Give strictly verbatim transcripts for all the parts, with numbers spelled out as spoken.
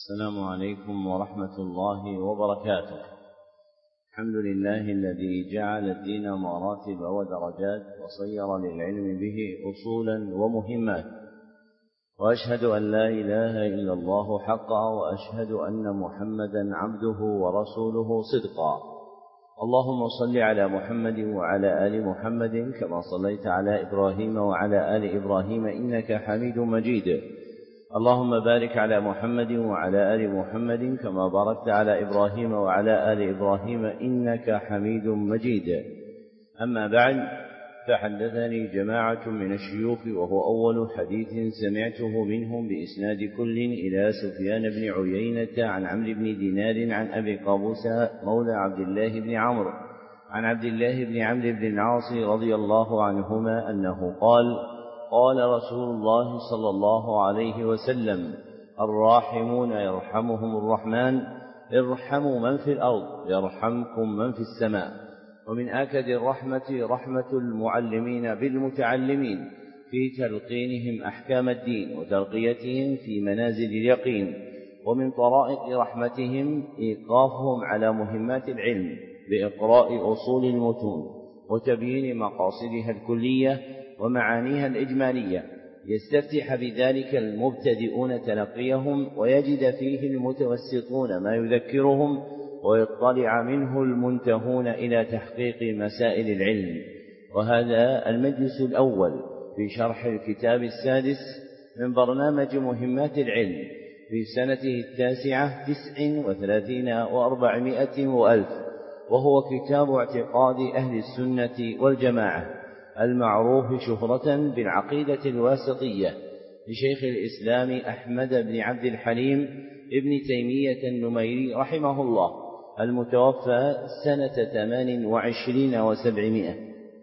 السلام عليكم ورحمة الله وبركاته. الحمد لله الذي جعل الدين مراتب ودرجات وصير للعلم به أصولا ومهمات، وأشهد أن لا إله إلا الله حقا، وأشهد أن محمدا عبده ورسوله صدقا. اللهم صل على محمد وعلى آل محمد كما صليت على إبراهيم وعلى آل إبراهيم إنك حميد مجيد. اللهم بارك على محمد وعلى آل محمد كما باركت على إبراهيم وعلى آل إبراهيم إنك حميد مجيد. أما بعد، فحدثني جماعة من الشيوخ، وهو أول حديث سمعته منهم بإسناد كل إلى سفيان بن عيينة عن عمرو بن دينار عن أبي قابوس مولى عبد الله بن عمرو عن عبد الله بن عمرو بن العاص رضي الله عنهما أنه قال: قال رسول الله صلى الله عليه وسلم: الراحمون يرحمهم الرحمن، ارحموا من في الأرض يرحمكم من في السماء. ومن آكد الرحمة رحمة المعلمين بالمتعلمين في تلقينهم أحكام الدين وترقيتهم في منازل اليقين. ومن طرائق رحمتهم إيقافهم على مهمات العلم بإقراء أصول المتون وتبيين مقاصدها الكلية ومعانيها الإجمالية، يستفتح بذلك المبتدئون تلقيهم، ويجد فيه المتوسطون ما يذكرهم، ويطلع منه المنتهون إلى تحقيق مسائل العلم. وهذا المجلس الأول في شرح الكتاب السادس من برنامج مهمات العلم في سنته التاسعة تسع وثلاثين وأربعمائة وألف، وهو كتاب اعتقاد أهل السنة والجماعة المعروف شهرة بالعقيدة الواسطية لشيخ الإسلام أحمد بن عبد الحليم ابن تيمية النميري رحمه الله، المتوفى سنة ثمان وعشرين وسبعمائة.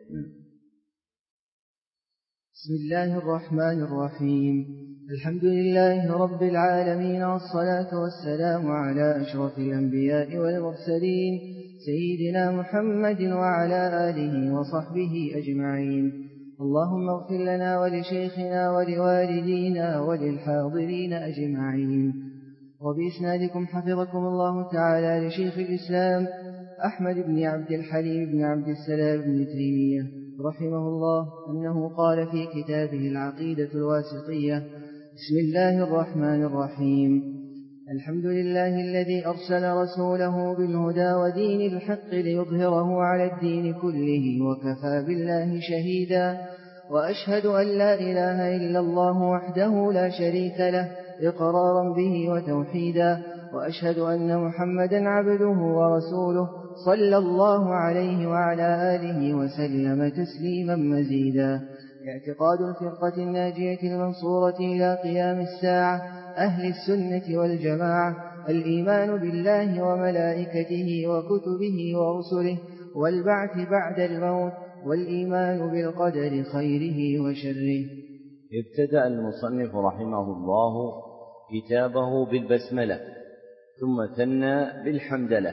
بسم الله الرحمن الرحيم. الحمد لله رب العالمين، والصلاة والسلام على أشرف الأنبياء والمرسلين سيدنا محمد وعلى آله وصحبه أجمعين. اللهم اغفر لنا ولشيخنا ولوالدينا وللحاضرين أجمعين. وبإسنادكم حفظكم الله تعالى لشيخ الإسلام أحمد بن عبد الحليم بن عبد السلام بن تيمية رحمه الله أنه قال في كتابه العقيدة الواسطية: بسم الله الرحمن الرحيم. الحمد لله الذي أرسل رسوله بالهدى ودين الحق ليظهره على الدين كله، وكفى بالله شهيدا. وأشهد أن لا إله إلا الله وحده لا شريك له إقرارا به وتوحيدا. وأشهد أن محمدا عبده ورسوله صلى الله عليه وعلى آله وسلم تسليما مزيدا. اعتقاد الفرقة الناجية المنصورة إلى قيام الساعة أهل السنة والجماعة الإيمان بالله وملائكته وكتبه ورسله والبعث بعد الموت، والإيمان بالقدر خيره وشره. ابتدأ المصنف رحمه الله كتابه بالبسملة، ثم ثنى بالحمدلة،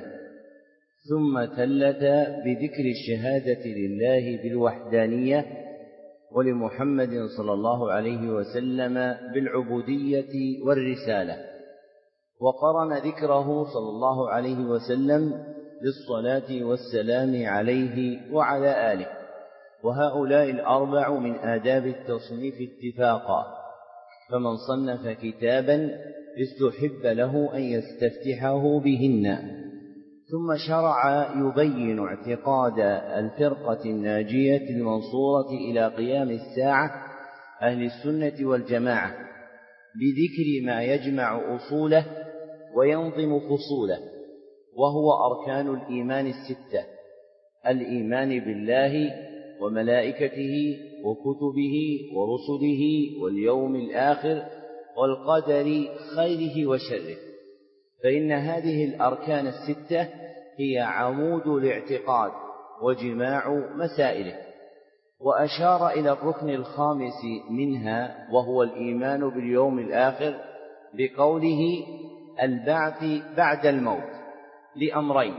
ثم ثلث بذكر الشهادة لله بالوحدانية ولمحمد صلى الله عليه وسلم بالعبودية والرسالة، وقرن ذكره صلى الله عليه وسلم بالصلاة والسلام عليه وعلى آله. وهؤلاء الأربع من آداب التصنيف اتفاقا، فمن صنف كتابا استحب له أن يستفتحه بهن. ثم شرع يبين اعتقاد الفرقة الناجية المنصورة إلى قيام الساعة أهل السنة والجماعة بذكر ما يجمع أصوله وينظم فصوله، وهو أركان الإيمان الستة: الإيمان بالله وملائكته وكتبه ورسله واليوم الآخر والقدر خيره وشره. فإن هذه الأركان الستة هي عمود الاعتقاد وجماع مسائله. وأشار إلى الركن الخامس منها، وهو الإيمان باليوم الآخر، بقوله: البعث بعد الموت، لأمرين: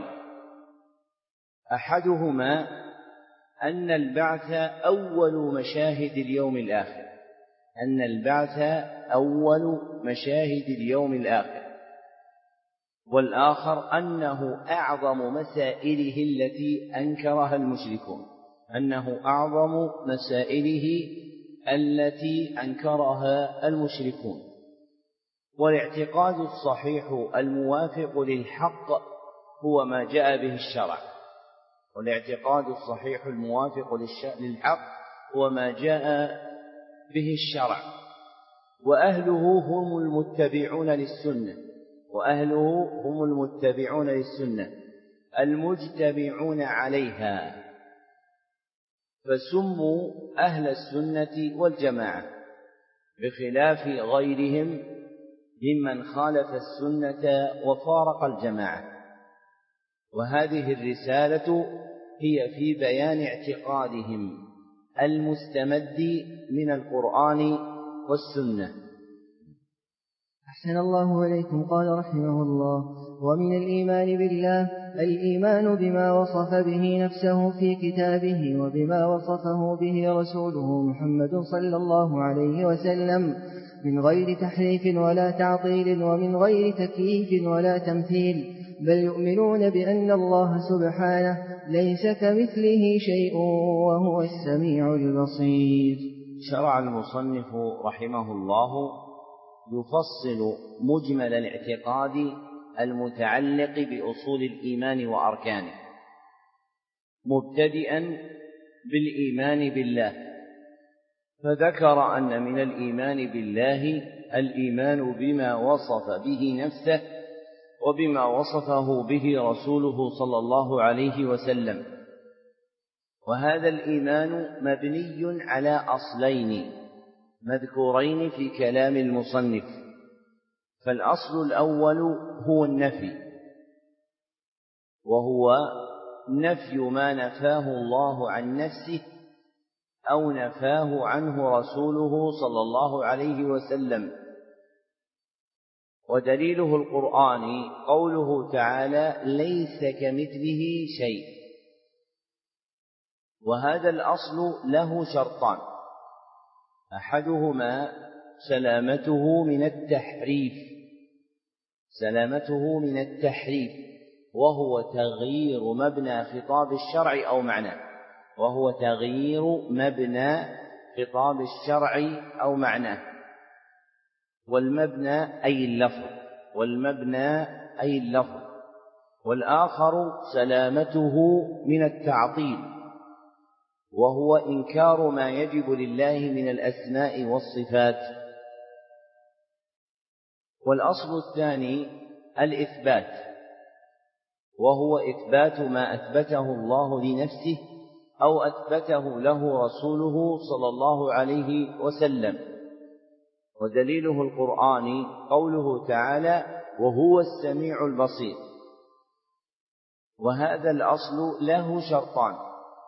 أحدهما أن البعث أول مشاهد اليوم الآخر أن البعث أول مشاهد اليوم الآخر والآخر أنه أعظم مسائله التي أنكرها المشركون، أنه أعظم مسائله التي أنكرها المشركون. والاعتقاد الصحيح الموافق للحق هو ما جاء به الشرع، والاعتقاد الصحيح الموافق للحق هو ما جاء به الشرع، وأهله هم المتبعون للسنة، وأهله هم المتبعون للسنة المجتمعون عليها، فسموا أهل السنة والجماعة، بخلاف غيرهم ممن خالف السنة وفارق الجماعة. وهذه الرسالة هي في بيان اعتقادهم المستمد من القرآن والسنة. أحسن الله إليكم. قال رحمه الله: ومن الإيمان بالله الإيمان بما وصف به نفسه في كتابه وبما وصفه به رسوله محمد صلى الله عليه وسلم من غير تحريف ولا تعطيل ومن غير تكييف ولا تمثيل، بل يؤمنون بأن الله سبحانه ليس كمثله شيء وهو السميع البصير. شرع المصنف رحمه الله يفصل مجمل الاعتقاد المتعلق بأصول الإيمان وأركانه، مبتدئا بالإيمان بالله، فذكر أن من الإيمان بالله الإيمان بما وصف به نفسه وبما وصفه به رسوله صلى الله عليه وسلم. وهذا الإيمان مبني على أصلين مذكورين في كلام المصنف. فالأصل الأول هو النفي، وهو نفي ما نفاه الله عن نفسه أو نفاه عنه رسوله صلى الله عليه وسلم. ودليله القرآن قوله تعالى: ليس كمثله شيء. وهذا الأصل له شرطان: أحدهما سلامته من التحريف سلامته من التحريف وهو تغيير مبنى خطاب الشرع أو معناه وهو تغيير مبنى خطاب الشرع أو معناه والمبنى أي اللفظ والمبنى أي اللفظ والآخر سلامته من التعطيل وهو إنكار ما يجب لله من الأسماء والصفات. والأصل الثاني الإثبات، وهو إثبات ما أثبته الله لنفسه أو أثبته له رسوله صلى الله عليه وسلم. ودليله القرآن قوله تعالى: وهو السميع البصير. وهذا الأصل له شرطان: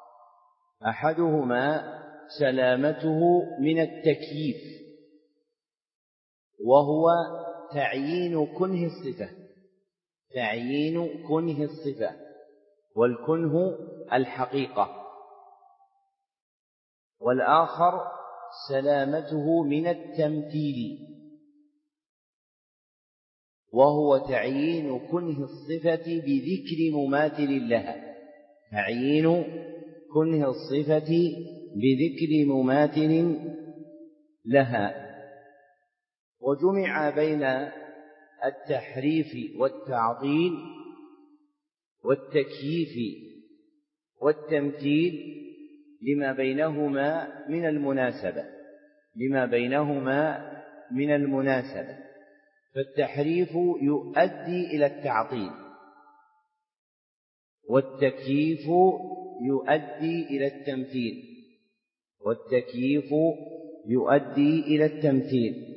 أحدهما سلامته من التكييف وهو تعيين كنه الصفة تعيين كنه الصفة والكنه الحقيقة. والآخر سلامته من التمثيل وهو تعيين كنه الصفة بذكر مماثل لها تعيين كنه الصفة بذكر مماثل لها. وجمع بين التحريف والتعطيل والتكييف والتمثيل لما بينهما من المناسبة لما بينهما من المناسبة فالتحريف يؤدي إلى التعطيل والتكييف يؤدي إلى التمثيل والتكييف يؤدي إلى التمثيل.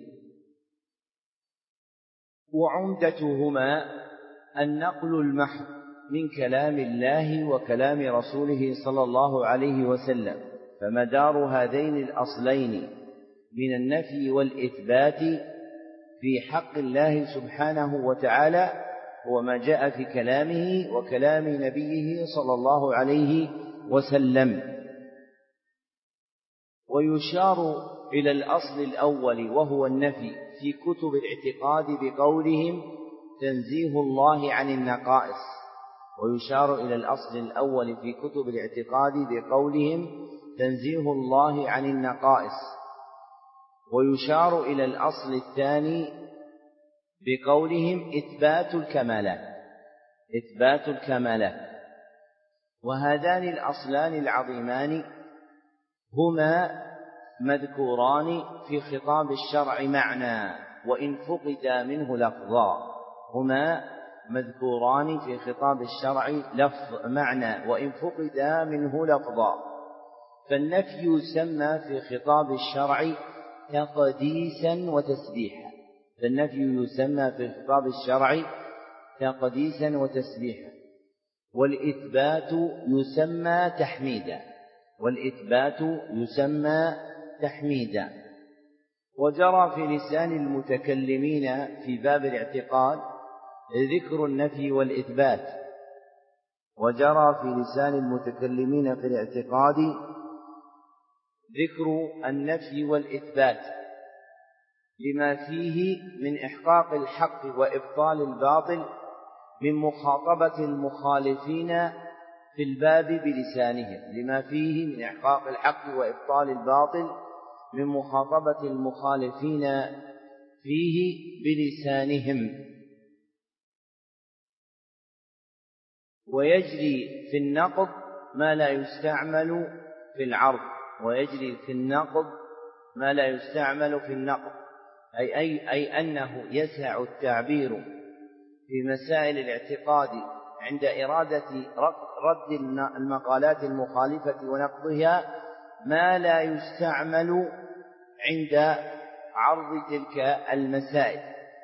وعمدتهما النقل المحض من كلام الله وكلام رسوله صلى الله عليه وسلم. فمدار هذين الأصلين من النفي والإثبات في حق الله سبحانه وتعالى هو ما جاء في كلامه وكلام نبيه صلى الله عليه وسلم. ويشار إلى الأصل الأول وهو النفي في كتب الاعتقاد بقولهم: تنزيه الله عن النقائص، ويشار إلى الأصل الأول في كتب الاعتقاد بقولهم تنزيه الله عن النقائص، ويشار إلى الأصل الثاني بقولهم إثبات الكمالات إثبات الكمالات وهذان الأصلان العظيمان هما مذكوران في خطاب الشرع معنى وإن فقد منه لفظا هما مذكوران في خطاب الشرع لفظ معنى وإن فقد منه لفظا. فالنفي يسمى في خطاب الشرع تقديسا وتسبيحا فالنفي يسمى في خطاب الشرع تقديسا وتسبيحا والإثبات يسمى تحميدا والإثبات يسمى تحميدا. وجرى في لسان المتكلمين في باب الاعتقاد ذكر النفي والإثبات وجرى في لسان المتكلمين في الاعتقاد ذكر النفي والإثبات لما فيه من إحقاق الحق وإبطال الباطل من مخاطبة المخالفين في الباب بلسانهم لما فيه من إحقاق الحق وإبطال الباطل من مخاطبة المخالفين فيه بلسانهم. ويجري في النقض ما لا يستعمل في العرض ويجري في النقض ما لا يستعمل في النقض أي, أي, أي أنه يسع التعبير في مسائل الاعتقاد عند إرادة رد المقالات المخالفة ونقضها ما لا يستعمل عند عرض تلك المسائل.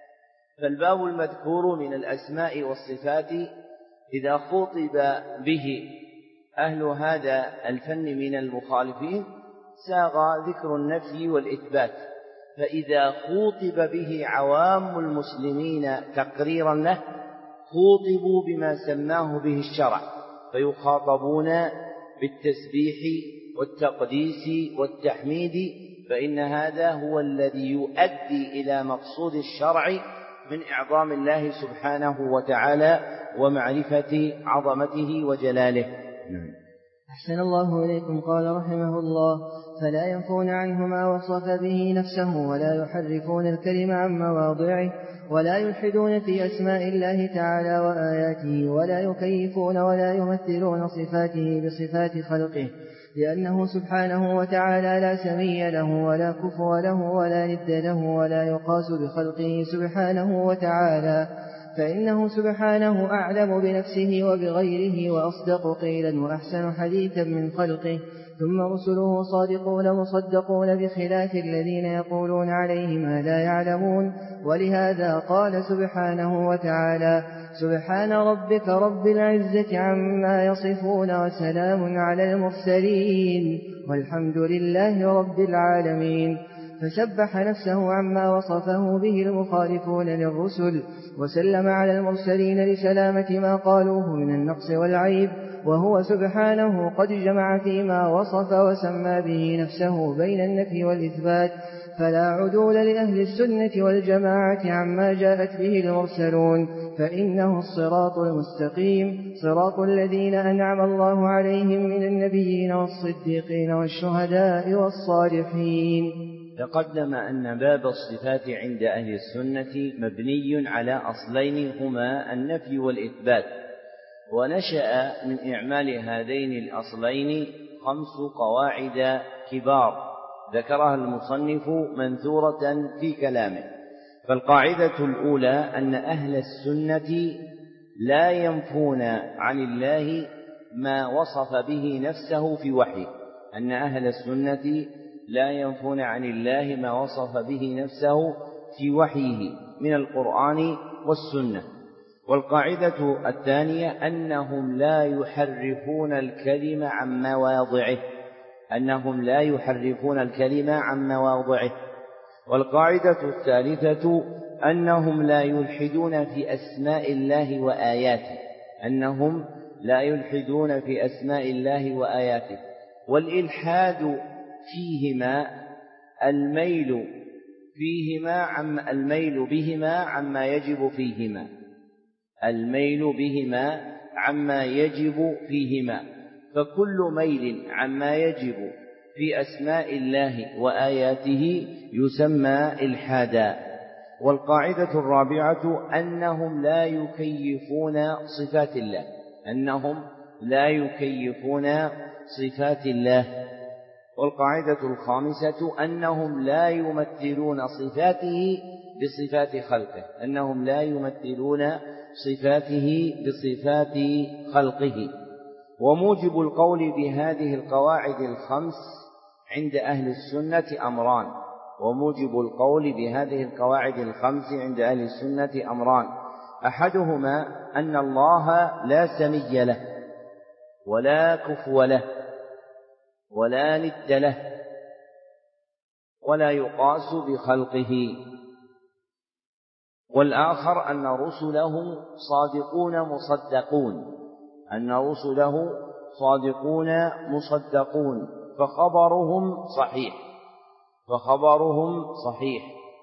فالباب المذكور من الأسماء والصفات إذا خُطب به أهل هذا الفن من المخالفين ساغ ذكر النفي والإثبات، فإذا خوطب به عوام المسلمين تقريرا له خوطبوا بما سماه به الشرع فيخاطبون بالتسبيح والتقديس والتحميد، فإن هذا هو الذي يؤدي إلى مقصود الشرع من إعظام الله سبحانه وتعالى ومعرفة عظمته وجلاله. أحسن الله إليكم. قال رحمه الله: فلا ينفون عنه ما وصف به نفسه ولا يحرفون الكلم عن مواضعه ولا يلحدون في أسماء الله تعالى وآياته ولا يكيفون ولا يمثلون صفاته بصفات خلقه، لأنه سبحانه وتعالى لا سمي له ولا كفو له ولا ند له ولا يقاس بخلقه سبحانه وتعالى، فإنه سبحانه أعلم بنفسه وبغيره وأصدق قيلا وأحسن حديثا من خلقه. ثم رسله صادقون مصدقون بخلاف الذين يقولون عليه ما لا يعلمون. ولهذا قال سبحانه وتعالى: سبحان ربك رب العزة عما يصفون وسلام على المرسلين والحمد لله رب العالمين. فسبح نفسه عما وصفه به المخالفون للرسل وسلم على المرسلين لسلامة ما قالوه من النقص والعيب، وهو سبحانه قد جمع فيما وصف وسمى به نفسه بين النفي والإثبات، فلا عدول لأهل السنة والجماعة عما جاءت به المرسلون، فإنه الصراط المستقيم صراط الذين أنعم الله عليهم من النبيين والصديقين والشهداء والصالحين. تقدم أن باب الصفات عند أهل السنة مبني على أصلين هما النفي والإثبات، ونشأ من إعمال هذين الأصلين خمس قواعد كبار ذكرها المصنف منثورة في كلامه. فالقاعدة الأولى أن أهل السنة لا ينفون عن الله ما وصف به نفسه في وحيه أن أهل السنة لا ينفون عن الله ما وصف به نفسه في وحيه من القرآن والسنة. والقاعدة الثانية أنهم لا يحرفون الكلم عن مواضعه أنهم لا يحرفون الكلم عن مواضعه. والقاعدة الثالثة أنهم لا يلحدون في أسماء الله وآياته أنهم لا يلحدون في أسماء الله وآياته. والإلحاد فيهما الميل فيهما عن الميل بهما عما يجب فيهما الميل بهما عما يجب فيهما، فكل ميل عما يجب في أسماء الله وآياته يسمى إلحادا. والقاعدة الرابعة أنهم لا يكيفون صفات الله أنهم لا يكيفون صفات الله. والقاعدة الخامسة أنهم لا يمثلون صفاته بصفات خلقه أنهم لا يمثلون صفاته بصفات خلقه. وموجب القول بهذه القواعد الخمس عند أهل السنة أمران وموجب القول بهذه القواعد الخمس عند أهل السنة أمران أحدهما أن الله لا سمي له ولا كفو له ولا ند له ولا يقاس بخلقه. والآخر أن رسله صادقون مصدقون أن رسله صادقون مصدقون فخبرهم صحيح فخبرهم صحيح.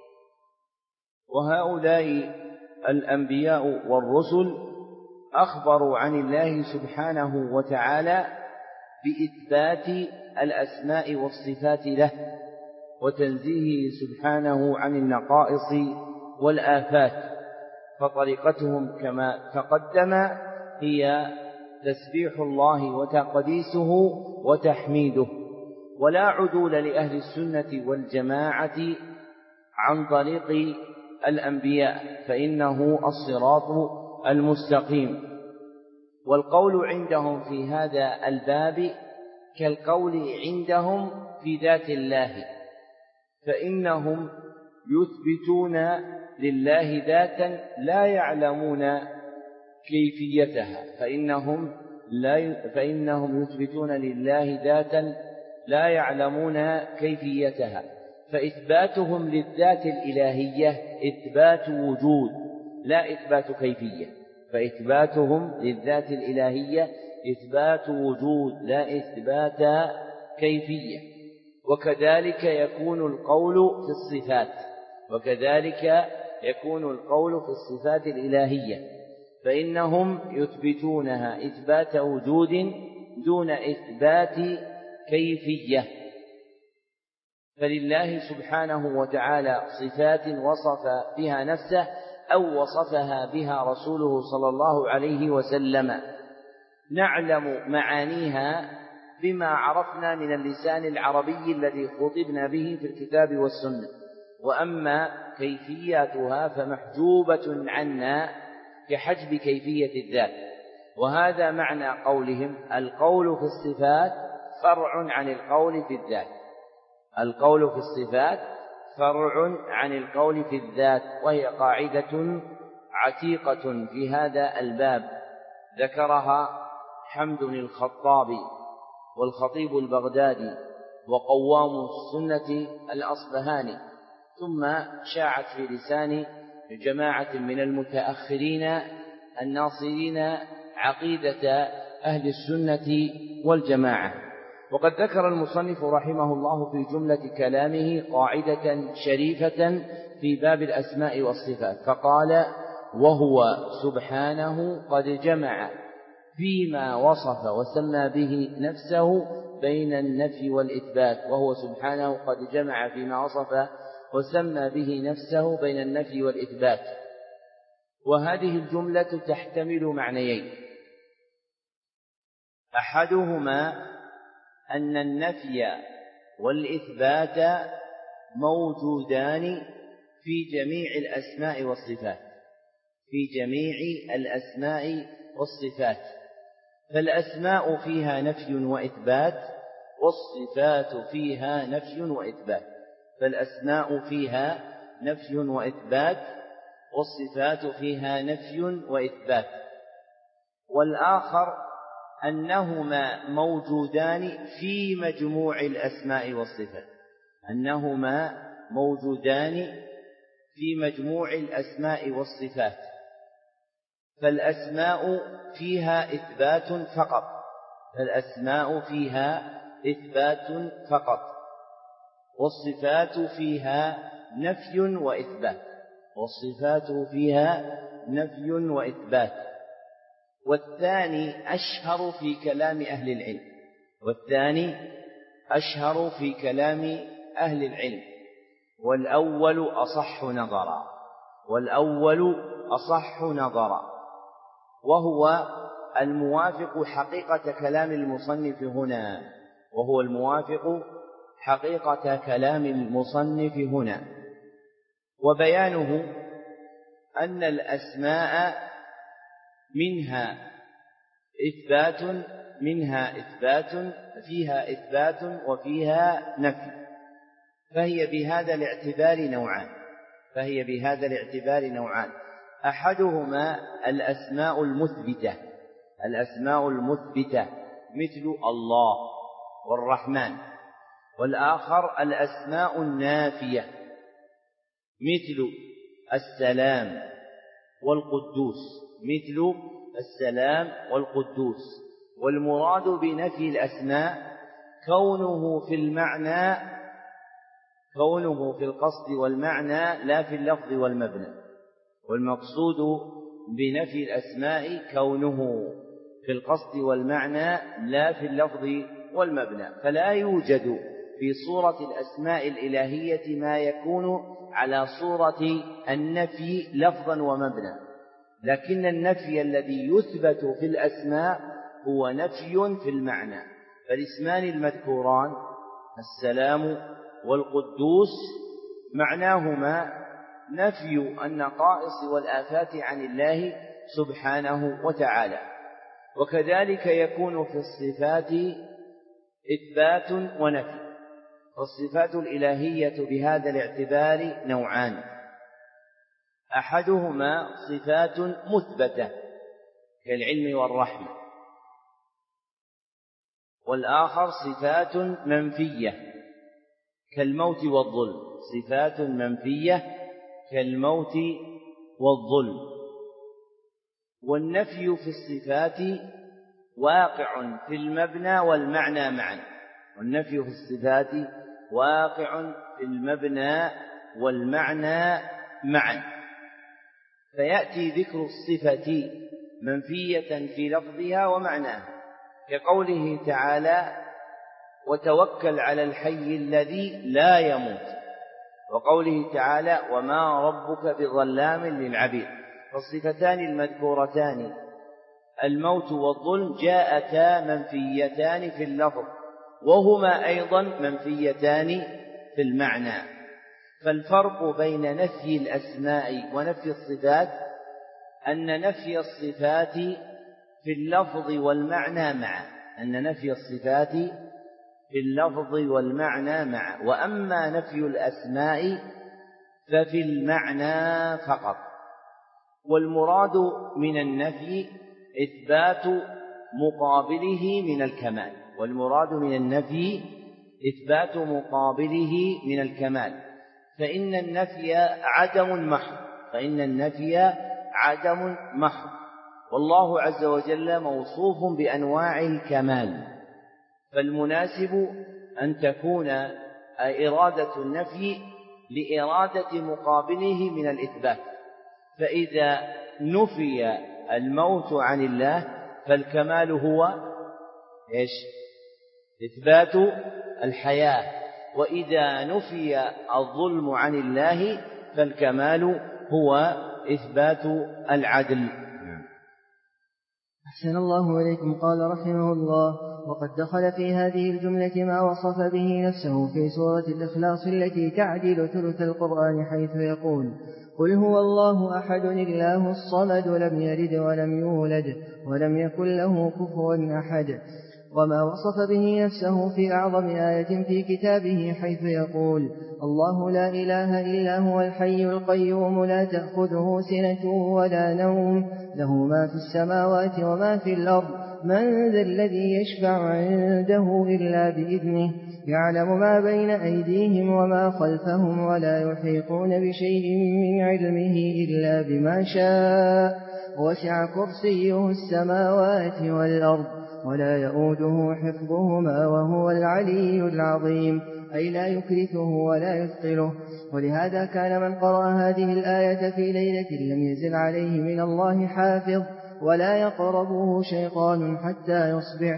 وهؤلاء الأنبياء والرسل أخبروا عن الله سبحانه وتعالى بإثبات الأسماء والصفات له وتنزيهه سبحانه عن النقائص والآفات. فطريقتهم كما تقدم هي تسبيح الله وتقديسه وتحميده، ولا عدول لأهل السنة والجماعة عن طريق الأنبياء فإنه الصراط المستقيم. والقول عندهم في هذا الباب كالقول عندهم في ذات الله، فإنهم يثبتون لله ذاتا لا يعلمون كيفيتها فإنهم, لا فإنهم يثبتون لله ذاتا لا يعلمون كيفيتها. فإثباتهم للذات الإلهية إثبات وجود لا إثبات كيفية فإثباتهم للذات الإلهية إثبات وجود لا إثبات كيفية. وكذلك يكون القول في الصفات وكذلك يكون القول في الصفات الإلهية، فإنهم يثبتونها إثبات وجود دون إثبات كيفية. فلله سبحانه وتعالى صفات وصف بها نفسه أو وصفها بها رسوله صلى الله عليه وسلم نعلم معانيها بما عرفنا من اللسان العربي الذي خطبنا به في الكتاب والسنة، وأما كيفياتها فمحجوبة عنا كحجب كيفية الذات. وهذا معنى قولهم القول في الصفات فرع عن القول في الذات القول في الصفات فرع عن القول في الذات، وهي قاعدة عتيقة في هذا الباب ذكرها حمد الخطابي والخطيب البغدادي وقوام السنة الأصبهاني، ثم شاعت في لسان جماعة من المتأخرين الناصرين عقيدة أهل السنة والجماعة. وقد ذكر المصنف رحمه الله في جملة كلامه قاعدة شريفة في باب الأسماء والصفات فقال: وهو سبحانه قد جمع فيما وصف وسمى به نفسه بين النفي والإثبات وهو سبحانه قد جمع فيما وصف وسمى به نفسه بين النفي والإثبات. وهذه الجملة تحتمل معنيين: أحدهما أن النفي والإثبات موجودان في جميع الأسماء والصفات في جميع الأسماء والصفات فالأسماء فيها نفي وإثبات والصفات فيها نفي وإثبات فالأسماء فيها نفي وإثبات والصفات فيها نفي وإثبات. والآخر أنهما موجودان في مجموع الأسماء والصفات أنهما موجودان في مجموع الأسماء والصفات فالأسماء فيها إثبات فقط فالأسماء فيها إثبات فقط والصفات فيها نفي وإثبات والصفات فيها نفي وإثبات، والثاني أشهر في كلام أهل العلم والثاني أشهر في كلام أهل العلم والأول أصح نظرا والأول أصح نظرا وهو الموافق حقيقة كلام المصنف هنا وهو الموافق حقيقة كلام المصنف هنا وبيانه أن الأسماء منها إثبات منها إثبات فيها إثبات وفيها نفي، فهي بهذا الاعتبار نوعان فهي بهذا الاعتبار نوعان أحدهما الأسماء المثبتة الأسماء المثبتة مثل الله والرحمن، والآخر الأسماء النافية مثل السلام والقدوس مثل السلام والقدوس. والمراد بنفي الأسماء كونه في المعنى كونه في القصد والمعنى لا في اللفظ والمبنى، والمقصود بنفي الأسماء كونه في القصد والمعنى لا في اللفظ والمبنى، فلا يوجد في صورة الأسماء الإلهية ما يكون على صورة النفي لفظا ومبنى، لكن النفي الذي يثبت في الأسماء هو نفي في المعنى. فالاسمان المذكوران السلام والقدوس معناهما نفي النقائص والآفات عن الله سبحانه وتعالى، وكذلك يكون في الصفات إثبات ونفي. فالصفات الإلهية بهذا الاعتبار نوعان، أحدهما صفات مثبتة كالعلم والرحمة، والآخر صفات منفية كالموت والظلم صفات منفية كالموت والظلم. والنفي في الصفات واقع في المبنى والمعنى معا والنفي في الصفات واقع في المبنى والمعنى معا، فيأتي ذكر الصفة منفية في لفظها ومعناها كقوله تعالى وتوكل على الحي الذي لا يموت، وقوله تعالى وما ربك بظلام للعبيد. فالصفتان المذكورتان الموت والظلم جاءتا منفيتان في اللفظ وهما أيضا منفيتان في المعنى. فالفرق بين نفي الأسماء ونفي الصفات أن نفي الصفات في اللفظ والمعنى معا أن نفي الصفات في اللفظ والمعنى معا وأما نفي الأسماء ففي المعنى فقط. والمراد من النفي إثبات مقابله من الكمال والمراد من النفي إثبات مقابله من الكمال فإن النفي عدم محض فإن النفي عدم محض والله عز وجل موصوف بأنواع الكمال، فالمناسب أن تكون إرادة النفي لإرادة مقابله من الإثبات. فإذا نفي الموت عن الله فالكمال هو إيش؟ إثبات الحياة، وإذا نفي الظلم عن الله فالكمال هو إثبات العدل. أحسن الله إليكم. قال رحمه الله وقد دخل في هذه الجملة ما وصف به نفسه في سورة الإخلاص التي تعدل ثلث القرآن حيث يقول قل هو الله أحد الله الصمد لم يلد ولم يولد ولم يكن له كفوا أحد، وما وصف به نفسه في أعظم آية في كتابه حيث يقول الله لا إله إلا هو الحي القيوم لا تأخذه سنة ولا نوم له ما في السماوات وما في الأرض من ذا الذي يشفع عنده إلا بإذنه يعلم ما بين أيديهم وما خلفهم ولا يحيطون بشيء من علمه إلا بما شاء وسع كرسيه السماوات والأرض ولا يؤوده حفظهما وهو العلي العظيم. أي لا يكرثه ولا يثقله. ولهذا كان من قرأ هذه الآية في ليلة لم يزل عليه من الله حافظ ولا يقربه شيطان حتى يصبح.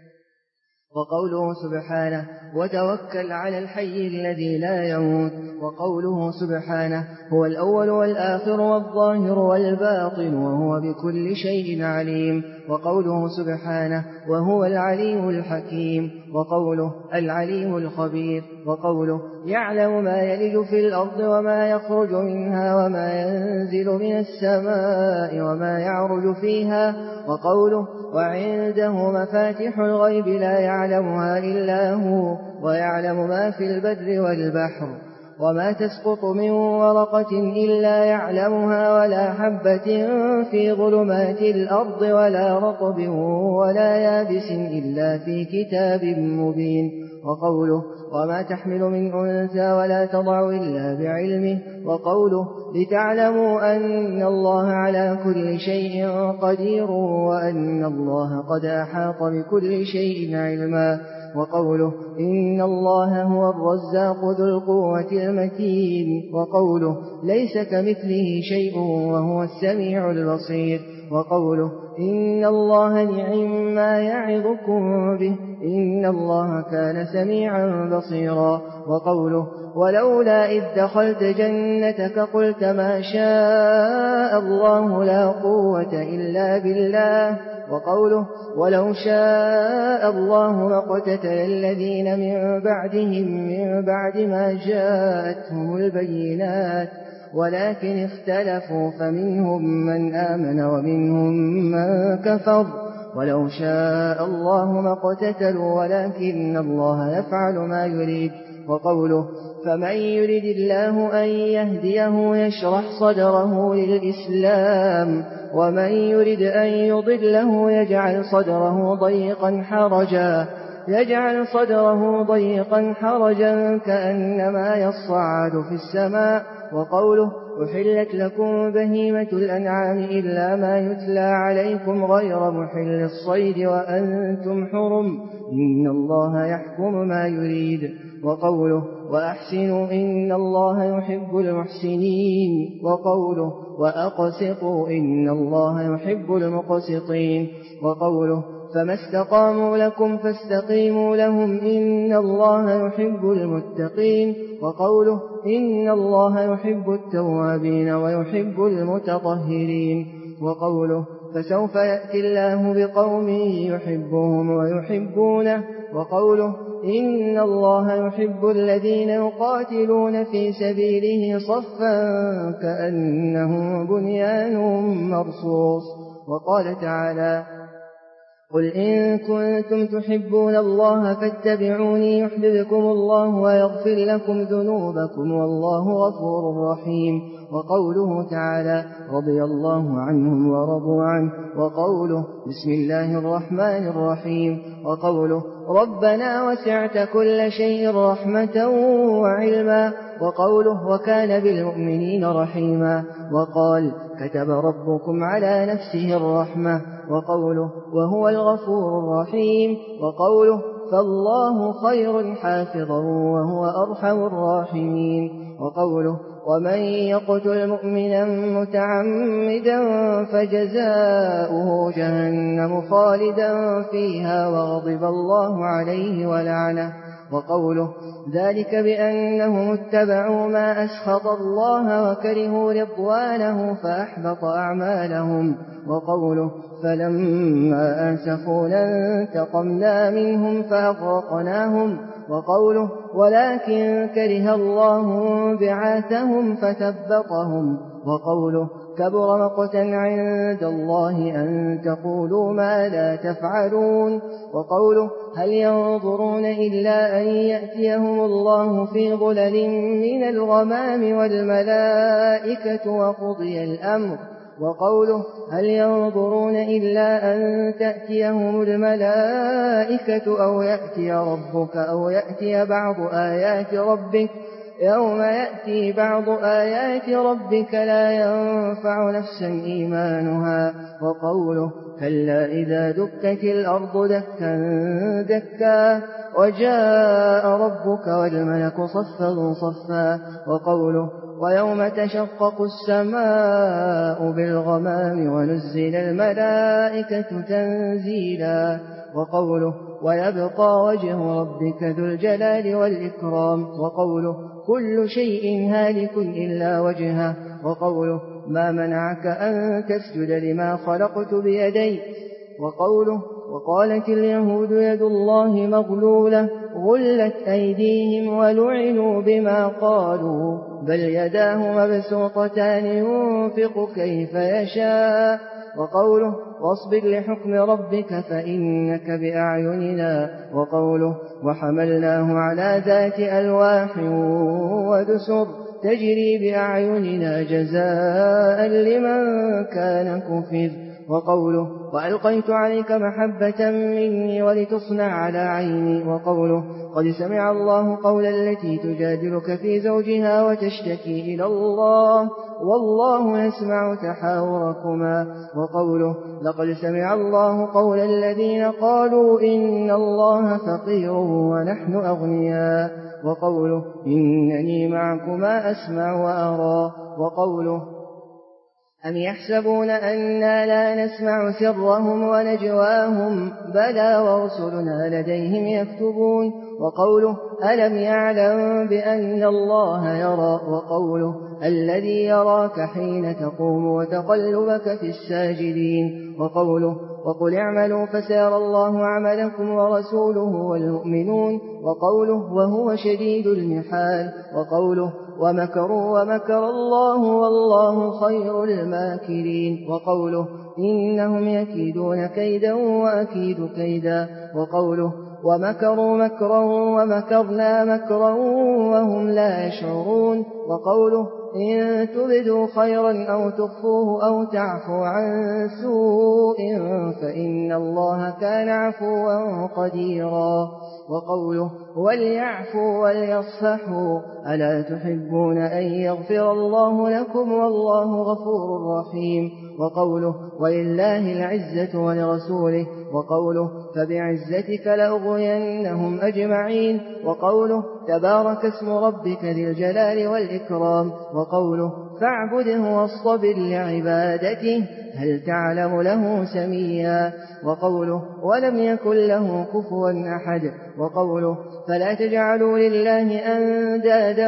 وقوله سبحانه وتوكل على الحي الذي لا يموت. وقوله سبحانه هو الأول والآخر والظاهر والباطن وهو بكل شيء عليم. وقوله سبحانه وهو العليم الحكيم. وقوله العليم الخبير. وقوله يعلم ما يلج في الأرض وما يخرج منها وما ينزل من السماء وما يعرج فيها. وقوله وعنده مفاتح الغيب لا يعلمها إلا هو ويعلم ما في البر والبحر وما تسقط من ورقة إلا يعلمها ولا حبة في ظلمات الأرض ولا رطب ولا يابس إلا في كتاب مبين. وقوله وما تحمل من أنثى ولا تضع إلا بعلمه. وقوله لتعلموا أن الله على كل شيء قدير وأن الله قد أحاط بكل شيء علما. وقوله إن الله هو الرزاق ذو القوة المتين. وقوله ليس كمثله شيء وهو السميع البصير. وقوله إن الله نعم ما يعظكم به إن الله كان سميعا بصيرا. وقوله ولولا إذ دخلت جنتك قلت ما شاء الله لا قوة إلا بالله. وقوله ولو شاء الله ما اقتتل الذين من بعدهم من بعد ما جاءتهم البينات ولكن اختلفوا فمنهم من آمن ومنهم من كفر ولو شاء الله ما اقتتلوا ولكن الله يفعل ما يريد. وقوله فمن يرد الله أن يهديه يشرح صدره للإسلام ومن يرد أن يضله يجعل صدره ضيقا حرجا يجعل صدره ضيقا حرجا كأنما يصعد في السماء. وقوله أحلت لكم بهيمة الأنعام إلا ما يتلى عليكم غير محل الصيد وأنتم حرم إن الله يحكم ما يريد. وقوله وأحسنوا إن الله يحب المحسنين. وقوله وأقسطوا إن الله يحب المقسطين. وقوله فما استقاموا لكم فاستقيموا لهم إن الله يحب المتقين. وقوله إن الله يحب التوابين ويحب المتطهرين. وقوله فسوف يأتي الله بقوم يحبهم ويحبونه. وقوله إن الله يحب الذين يقاتلون في سبيله صفا كأنهم بنيان مرصوص. وقال تعالى قل إن كنتم تحبون الله فاتبعوني يحببكم الله ويغفر لكم ذنوبكم والله غفور رحيم. وقوله تعالى رضي الله عنهم ورضوا عنه. وقوله بسم الله الرحمن الرحيم. وقوله ربنا وسعت كل شيء رحمة وعلما. وقوله وكان بالمؤمنين رحيما. وقال كتب ربكم على نفسه الرحمة. وقوله وهو الغفور الرحيم. وقوله فالله خير حافظا وهو أرحم الراحمين. وقوله ومن يقتل مؤمنا متعمدا فجزاؤه جهنم خالدا فيها وغضب الله عليه ولعنه. وقوله ذلك بأنهم اتبعوا ما أسخط الله وكرهوا رضوانه فأحبط أعمالهم. وقوله فلما آسفونا انتقمنا منهم فأغرقناهم. وقوله ولكن كره الله بعاثهم فثبطهم. وقوله كبر مقتا عند الله أن تقولوا ما لا تفعلون. وقوله هل ينظرون إلا أن يأتيهم الله في ظلل من الغمام والملائكة وقضي الأمر. وقوله هل ينظرون إلا أن تأتيهم الملائكة أو يأتي ربك أو يأتي بعض آيات ربك يوم يأتي بعض آيات ربك لا ينفع نفسا إيمانها. وقوله كلا إذا دكت الأرض دكا دكا وجاء ربك والملك صفا صفا. وقوله ويوم تشقق السماء بالغمام ونزل الملائكة تنزيلا. وقوله ويبقى وجه ربك ذو الجلال والإكرام. وقوله كل شيء هالك إلا وجهه. وقوله ما منعك أن تسجد لما خلقت بيدي. وقوله وقالت اليهود يد الله مغلولة غلت أيديهم ولعنوا بما قالوا بل يداه مبسوطتان ينفق كيف يشاء. وقوله واصبر لحكم ربك فإنك بأعيننا. وقوله وحملناه على ذات ألواح ودسر تجري بأعيننا جزاء لمن كان كفر. وقوله وألقيت عليك محبة مني ولتصنع على عيني. وقوله قد سمع الله قول التي تجادلك في زوجها وتشتكي إلى الله والله يسمع تحاوركما. وقوله لقد سمع الله قول الذين قالوا إن الله فقير ونحن أغنياء. وقوله إنني معكما أسمع وأرى. وقوله أم يحسبون أنا لا نسمع سرهم ونجواهم بلى ورسلنا لديهم يكتبون. وقوله ألم يعلم بأن الله يرى. وقوله الذي يراك حين تقوم وتقلبك في الساجدين. وقوله وقل اعملوا فسيرى الله عملكم ورسوله والمؤمنون. وقوله وهو شديد المحال. وقوله ومكروا ومكر الله والله خير الماكرين. وقوله إنهم يكيدون كيدا وأكيد كيدا. وقوله ومكروا مكرا ومكرنا مكرا وهم لا يشعرون. وقوله إن تبدوا خيرا أو تخفوه أو تعفوا عن سوء فإن الله كان عفوا قديرا. وقوله وليعفوا وليصفحوا ألا تحبون أن يغفر الله لكم والله غفور رحيم. وقوله ولله العزة ولرسوله. وقوله فبعزتك لأغوينهم أجمعين. وقوله تبارك اسم ربك ذي الجلال والإكرام. وقوله فاعبده واصطبر لعبادته هل تعلم له سميا. وقوله ولم يكن له كفوا أحد. وقوله فلا تجعلوا لله أندادا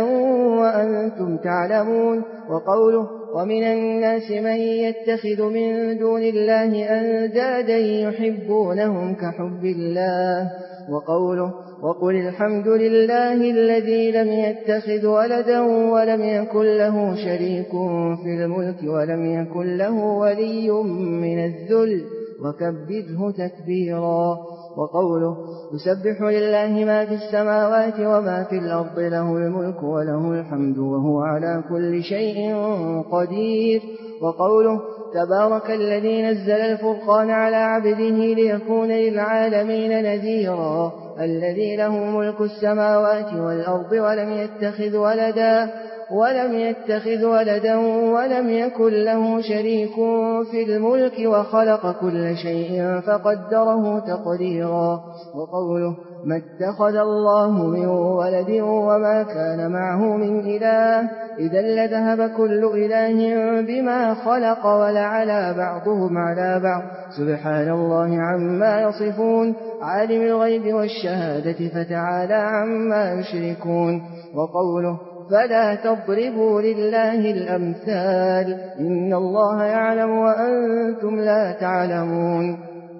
وأنتم تعلمون. وقوله ومن الناس من يتخذ من دون الله أندادا يحبونهم كحب الله. وقوله وقل الحمد لله الذي لم يتخذ ولدا ولم يكن له شريك في الملك ولم يكن له ولي من الذل وكبره تكبيرا. وقوله يسبح لله ما في السماوات وما في الأرض له الملك وله الحمد وهو على كل شيء قدير. وقوله تبارك الذي نزل الفرقان على عبده ليكون للعالمين نذيرا الذي له ملك السماوات والأرض ولم يتخذ ولدا ولم يتخذ ولدا ولم يكن له شريك في الملك وخلق كل شيء فقدره تقديرا. وقوله ما اتخذ الله من ولد وما كان معه من إله إذا لذهب كل إله بما خلق ولعلى بعضهم على بعض سبحان الله عما يصفون عالم الغيب والشهادة فتعالى عما يشركون. وقوله فلا تضربوا لله الأمثال إن الله يعلم وأنتم لا تعلمون.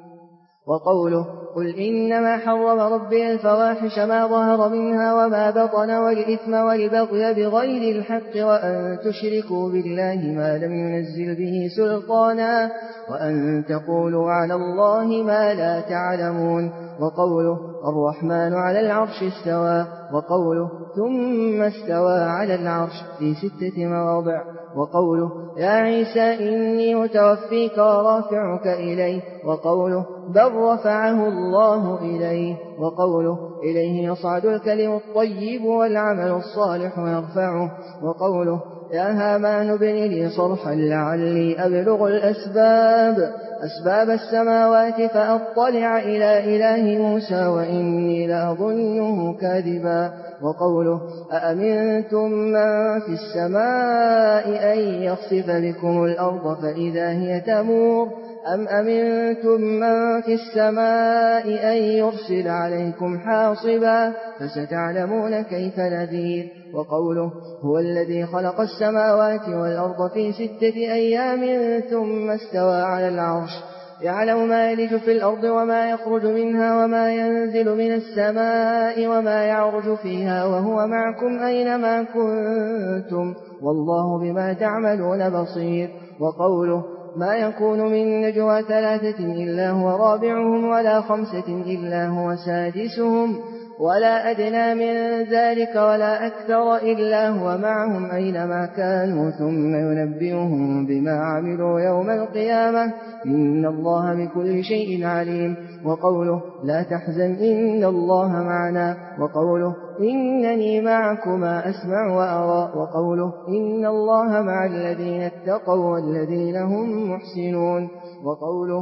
وقوله قل إنما حرم ربي الفواحش ما ظهر منها وما بطن والإثم والبغي بغير الحق وأن تشركوا بالله ما لم ينزل به سلطانا وأن تقولوا على الله ما لا تعلمون. وقوله الرحمن على العرش استوى. وقوله ثم استوى على العرش في ستة مواضع. وقوله يا عيسى إني متوفيك ورافعك إليه. وقوله بل رفعه الله إليه. وقوله إليه يصعد الكلم الطيب والعمل الصالح يرفعه. وقوله يا هامان ابن لي صرحا لعلي أبلغ الأسباب أسباب السماوات فأطلع إلى إله موسى وإني لأظنه كاذبا. وقوله أأمنتم من في السماء أن يخسف بكم الأرض فإذا هي تمور أم أمنتم من في السماء أن يرسل عليكم حاصبا فستعلمون كيف نذير. وقوله هو الذي خلق السماوات والأرض في ستة أيام ثم استوى على العرش يعلم ما يلج في الأرض وما يخرج منها وما ينزل من السماء وما يعرج فيها وهو معكم أينما كنتم والله بما تعملون بصير. وقوله ما يكون من نجوى ثلاثة إلا هو رابعهم ولا خمسة إلا هو سادسهم ولا أدنى من ذلك ولا أكثر إلا هو معهم أينما كانوا ثم ينبئهم بما عملوا يوم القيامة إن الله بكل شيء عليم. وقوله لا تحزن إن الله معنا. وقوله إنني معكما أسمع وأرى. وقوله إن الله مع الذين اتقوا والذين هم محسنون. وقوله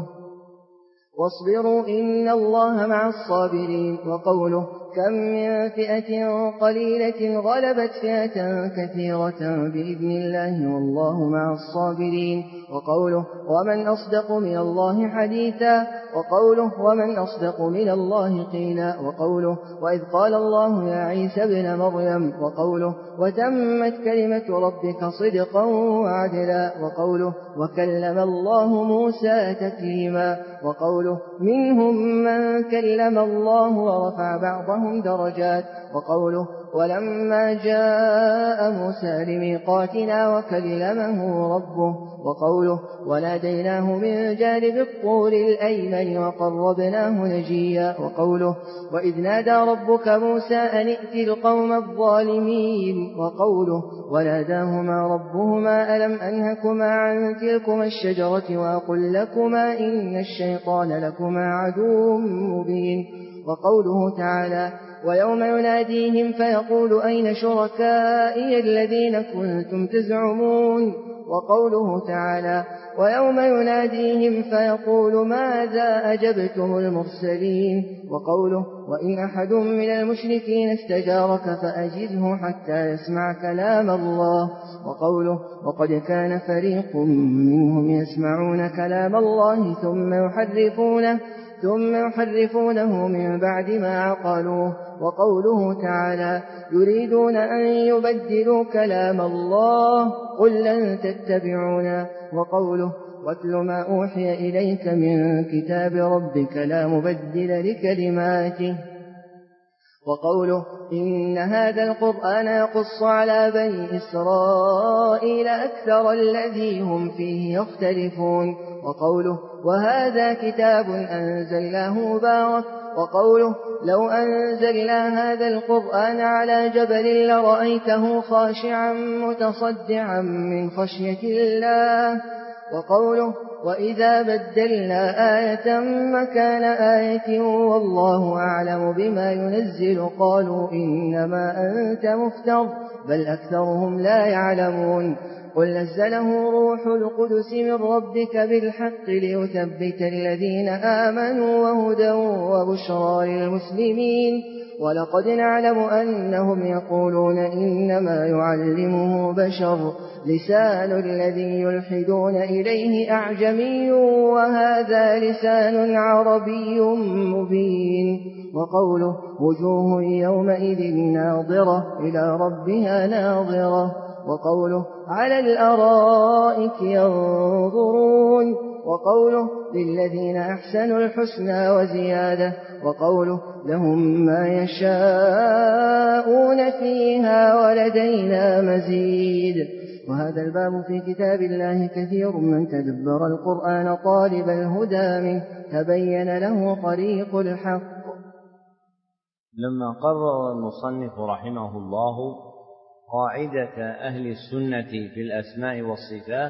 واصبروا إن الله مع الصابرين. وقوله كم من فئة قليلة غلبت فئة كثيرة بإذن الله والله مع الصابرين. وقوله ومن أصدق من الله حديثا. وقوله ومن أصدق من الله قيلا. وقوله وإذ قال الله يا عيسى ابن مريم. وقوله وتمت كلمة ربك صدقا وعدلا. وقوله وكلم الله موسى تكليما. وقوله منهم من كلم الله ورفع بعضهم درجات. وقوله ولما جاء موسى لميقاتنا وكلمه ربه. وقوله وناديناه من جانب الطور الأيمن وقربناه نجيا. وقوله وإذ نادى ربك موسى أن ائت القوم الظالمين. وقوله وناداهما ربهما ألم أنهكما عن تلكما الشجرة وأقل لكما إن الشيطان لكما عدو مبين. وقوله تعالى ويوم يناديهم فيقول أين شركائي الذين كنتم تزعمون. وقوله تعالى ويوم يناديهم فيقول ماذا أجبتم المرسلين. وقوله وإن أحد من المشركين استجارك فأجره حتى يسمع كلام الله. وقوله وقد كان فريق منهم يسمعون كلام الله ثم يحرفونه ثم يحرفونه من بعد ما عقلوه. وقوله تعالى يريدون أن يبدلوا كلام الله قل لن تتبعونا. وقوله واتل ما أوحي إليك من كتاب ربك لا مبدل لكلماته. وقوله إن هذا القرآن يقص على بني إسرائيل أكثر الذي هم فيه يختلفون. وقوله وهذا كتاب أنزلناه مبارك. وقوله لو أنزلنا هذا القرآن على جبل لرأيته خاشعا متصدعا من خشية الله. وقوله وإذا بدلنا آية مكان آية والله أعلم بما ينزل قالوا إنما أنت مفتر بل أكثرهم لا يعلمون. قل نزله روح القدس من ربك بالحق ليثبت الذين آمنوا وهدى وبشرى للمسلمين. ولقد نعلم أنهم يقولون إنما يعلمه بشر لسان الذي يلحدون إليه أعجمي وهذا لسان عربي مبين. وقوله وجوه يومئذ ناظرة إلى ربها ناظرة. وقوله على الأرائك ينظرون. وقوله للذين أحسنوا الحسنى وزيادة. وقوله لهم ما يشاءون فيها ولدينا مزيد. وهذا الباب في كتاب الله كثير من تدبر القرآن طالب الهدى منه تبين له طريق الحق. لما قرر المصنف رحمه الله قاعدة أهل السنة في الأسماء والصفات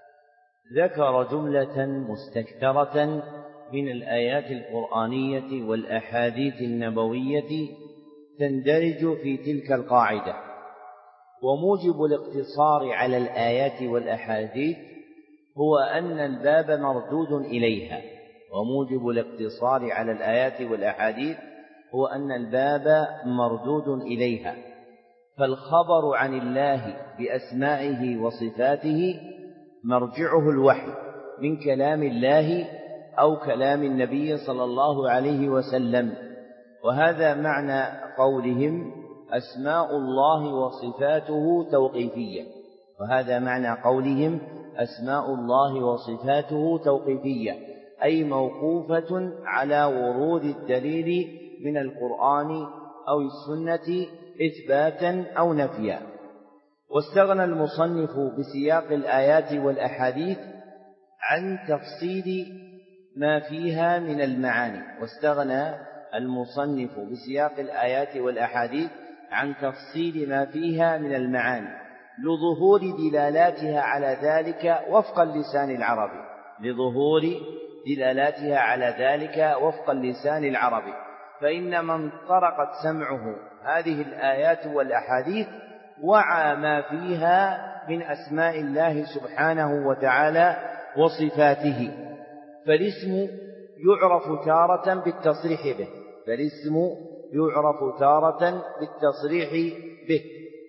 ذكر جملة مستكثرة من الآيات القرآنية والأحاديث النبوية تندرج في تلك القاعدة، وموجب الاقتصار على الآيات والأحاديث هو أن الباب مردود إليها وموجب الاقتصار على الآيات والأحاديث هو أن الباب مردود إليها فالخبر عن الله بأسمائه وصفاته مرجعه الوحي من كلام الله أو كلام النبي صلى الله عليه وسلم. وهذا معنى قولهم أسماء الله وصفاته توقيفية وهذا معنى قولهم أسماء الله وصفاته توقيفية أي موقوفة على ورود الدليل من القرآن أو السنة إثباتا أو نفيا. واستغنى المصنف بسياق الآيات والأحاديث عن تفصيل ما فيها من المعاني واستغنى المصنف بسياق الآيات والأحاديث عن تفصيل ما فيها من المعاني لظهور دلالاتها على ذلك وفق اللسان العربي لظهور دلالاتها على ذلك وفق اللسان العربي فإن من طرقت سمعه هذه الآيات والأحاديث وعى ما فيها من أسماء الله سبحانه وتعالى وصفاته. فالاسم يعرف تارة بالتصريح به فالاسم يعرف تارة بالتصريح به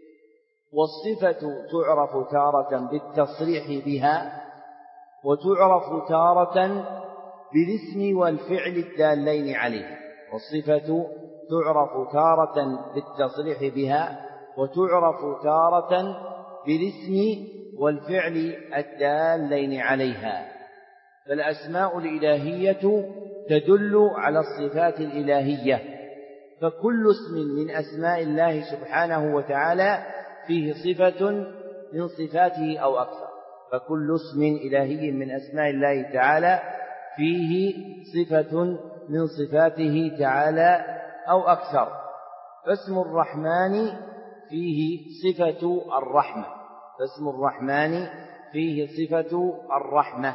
والصفة تعرف تارة بالتصريح بها وتعرف تارة بالاسم والفعل الدالين عليه والصفة تعرف تارة بالتصريح بها وتعرف تارة بالاسم والفعل الدالين عليها. فالأسماء الإلهية تدل على الصفات الإلهية فكل اسم من أسماء الله سبحانه وتعالى فيه صفة من صفاته أو أكثر فكل اسم إلهي من أسماء الله تعالى فيه صفة من صفاته تعالى أو أكثر. فاسم الرحمن فيه صفة الرحمة فاسم الرحمن فيه صفة الرحمة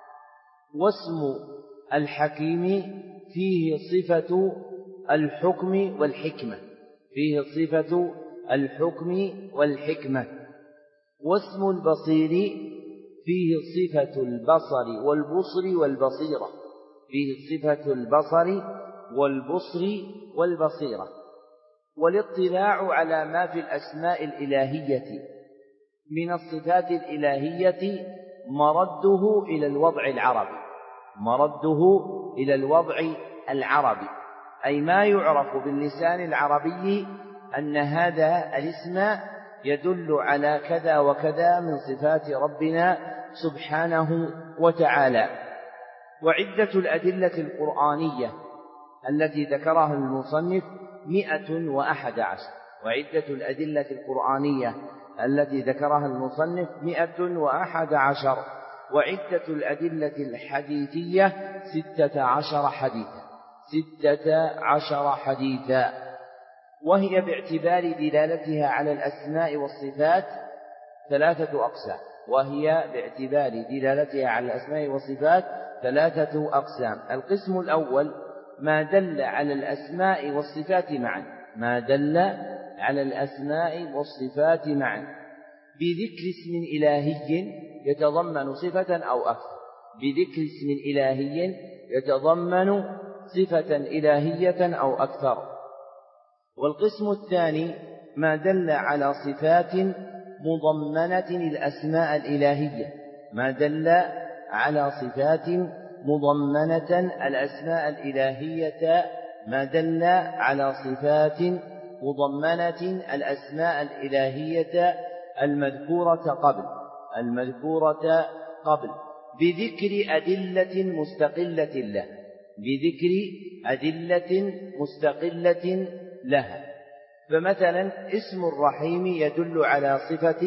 واسم الحكيم فيه صفة الحكم والحكمة فيه صفة الحكم والحكمة واسم البصير فيه صفة البصر والبصر والبصيرة فيه صفة البصر والبصر والبصيرة. والاطلاع على ما في الأسماء الإلهية من الصفات الإلهية مرده إلى الوضع العربي مرده إلى الوضع العربي أي ما يعرف باللسان العربي أن هذا الاسم يدل على كذا وكذا من صفات ربنا سبحانه وتعالى. وعدة الأدلة القرآنية التي ذكرها المصنف مئة وأحد عشر وعدة الأدلة القرآنية التي ذكرها المصنف مئة وأحد عشر وعدة الأدلة الحديثية ستة عشر حديثا ستة عشر حديثا وهي باعتبار دلالتها على الأسماء والصفات ثلاثة أقسام وهي باعتبار دلالتها على الأسماء والصفات ثلاثة أقسام. القسم الأول ما دل على الأسماء والصفات معا ما دل على الأسماء والصفات معا بذكر اسم إلهي يتضمن صفة أو أكثر بذكر اسم إلهي يتضمن صفة إلهية أو أكثر. والقسم الثاني ما دل على صفات مضمنة الأسماء الإلهية ما دل على صفات مضمنة الأسماء الإلهية ما دل على صفات مضمنة الأسماء الإلهية المذكورة قبل المذكورة قبل بذكر أدلة مستقلة له بذكر أدلة مستقلة لها. فمثلا اسم الرحيم يدل على صفة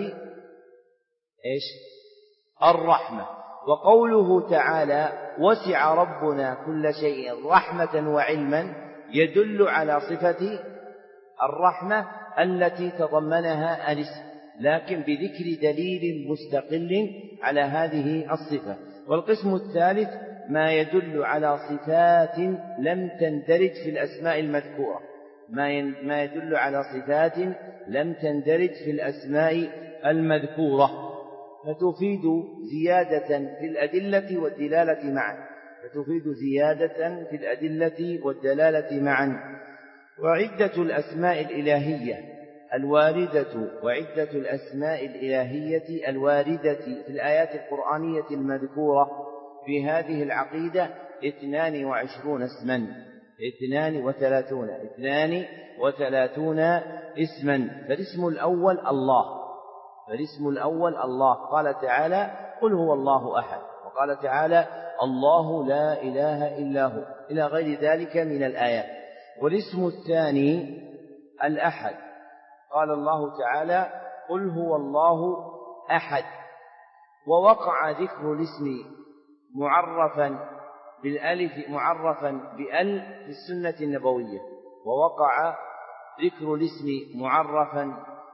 إيش؟ الرحمة. وقوله تعالى وسع ربنا كل شيء رحمة وعلما يدل على صفة الرحمة التي تضمنها الاسم لكن بذكر دليل مستقل على هذه الصفة. والقسم الثالث ما يدل على صفات لم تندرج في الأسماء المذكورة ما يدل على صفات لم تندرج في الأسماء المذكورة، فتفيد زيادة في الأدلة والدلالة معا فتفيد زيادة في الأدلة والدلالة معا. وعدة الأسماء الإلهية الواردة وعدة الأسماء الإلهية الواردة في الآيات القرآنية المذكورة في هذه العقيدة اثنان وعشرون اسما اثنان وثلاثون اثنان وثلاثون اسما. فالاسم الأول الله فالاسم الأول الله قال تعالى قل هو الله أحد، وقال تعالى الله لا إله إلا هو، إلى غير ذلك من الآيات. والاسم الثاني الأحد، قال الله تعالى قل هو الله أحد، ووقع ذكر الاسم معرفا بالألف معرفا بأل في السنة النبوية ووقع ذكر الاسم معرفا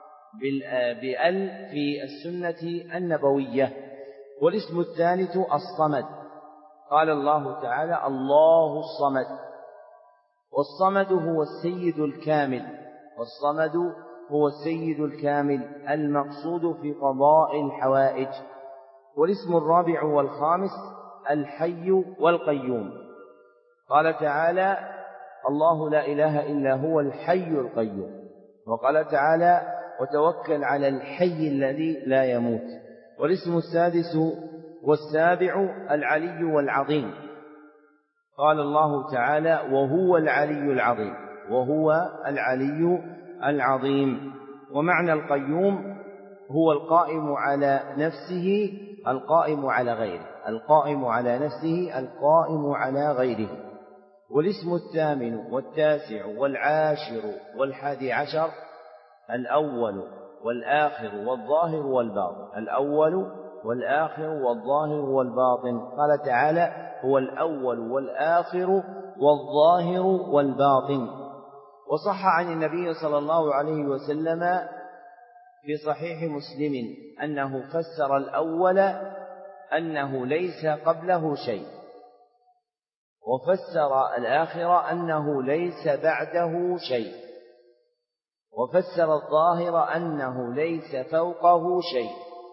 بأل في السنة النبوية. والاسم الثالث الصمد، قال الله تعالى الله الصمد، والصمد هو السيد الكامل والصمد هو السيد الكامل المقصود في قضاء الحوائج. والاسم الرابع والخامس الحي والقيوم، قال تعالى الله لا إله إلا هو الحي القيوم، وقال تعالى وتوكل على الحي الذي لا يموت. والاسم السادس والسابع العلي والعظيم، قال الله تعالى وهو العلي العظيم وهو العلي العظيم. ومعنى القيوم هو القائم على نفسه القائم على غيره القائم على نفسه القائم على غيره. والاسم الثامن والتاسع والعاشر والحادي عشر الأول والآخر والظاهر والباطن الأول والآخر والظاهر والباطن. قال تعالى هو الأول والآخر والظاهر والباطن. وصح عن النبي صلى الله عليه وسلم في صحيح مسلم أنه فسر الأول أنه ليس قبله شيء، وفسر الآخر أنه ليس بعده شيء، وفسر الظاهر أنه ليس فوقه شيء،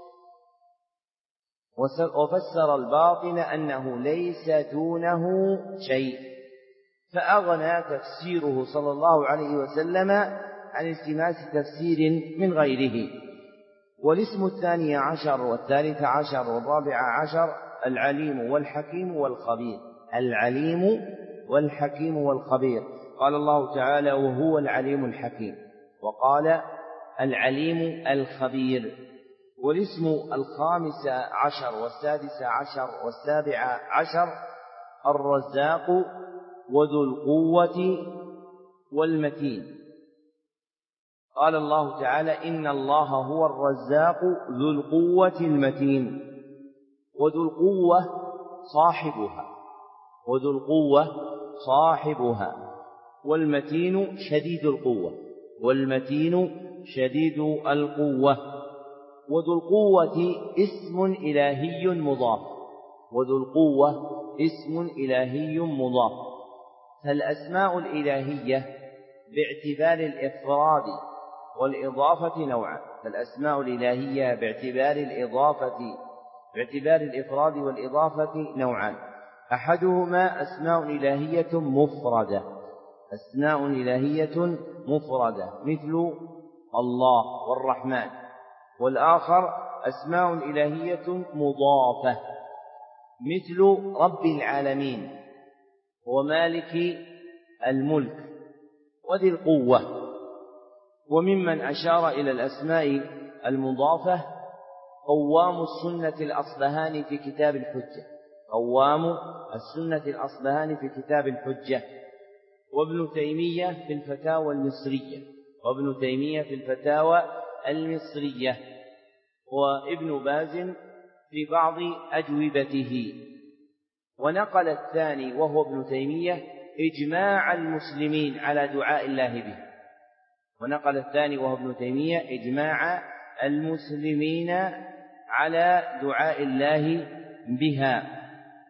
وفسر الباطن أنه ليس دونه شيء، فأغنى تفسيره صلى الله عليه وسلم عن التماس تفسير من غيره. والاسم الثاني عشر والثالث عشر والرابع عشر العليم والحكيم والخبير العليم والحكيم والخبير. قال الله تعالى وهو العليم الحكيم، وقال العليم الخبير. والاسم الخامس عشر والسادس عشر والسابع عشر الرزاق وذو القوة والمتين. قال الله تعالى إن الله هو الرزاق ذو القوة المتين. وذو القوة صاحبها وذو القوة صاحبها والمتين شديد القوة والمتين شديد القوة. وذو القوة اسم إلهي مضاف وذو القوة اسم إلهي مضاف. فالأسماء الإلهية باعتبار الإفراد والإضافة نوعان فالأسماء الإلهية باعتبار الإضافة باعتبار الإفراد والإضافة نوعان أحدهما أسماء إلهية مفردة أسماء إلهية مفردة مثل الله والرحمن، والآخر أسماء إلهية مضافة مثل رب العالمين ومالك الملك وذي القوة. وممن أشار إلى الأسماء المضافة قوام السنة الأصبهاني في كتاب الحجة قوام السنة الأصبهاني في كتاب الحجة وابن تيمية في الفتاوى المصرية وابن تيمية في الفتاوى المصرية وابن باز في بعض أجوبته. ونقل الثاني وهو ابن تيمية إجماع المسلمين على دعاء الله به ونقل الثاني وهو ابن تيمية إجماع المسلمين على دعاء الله بها.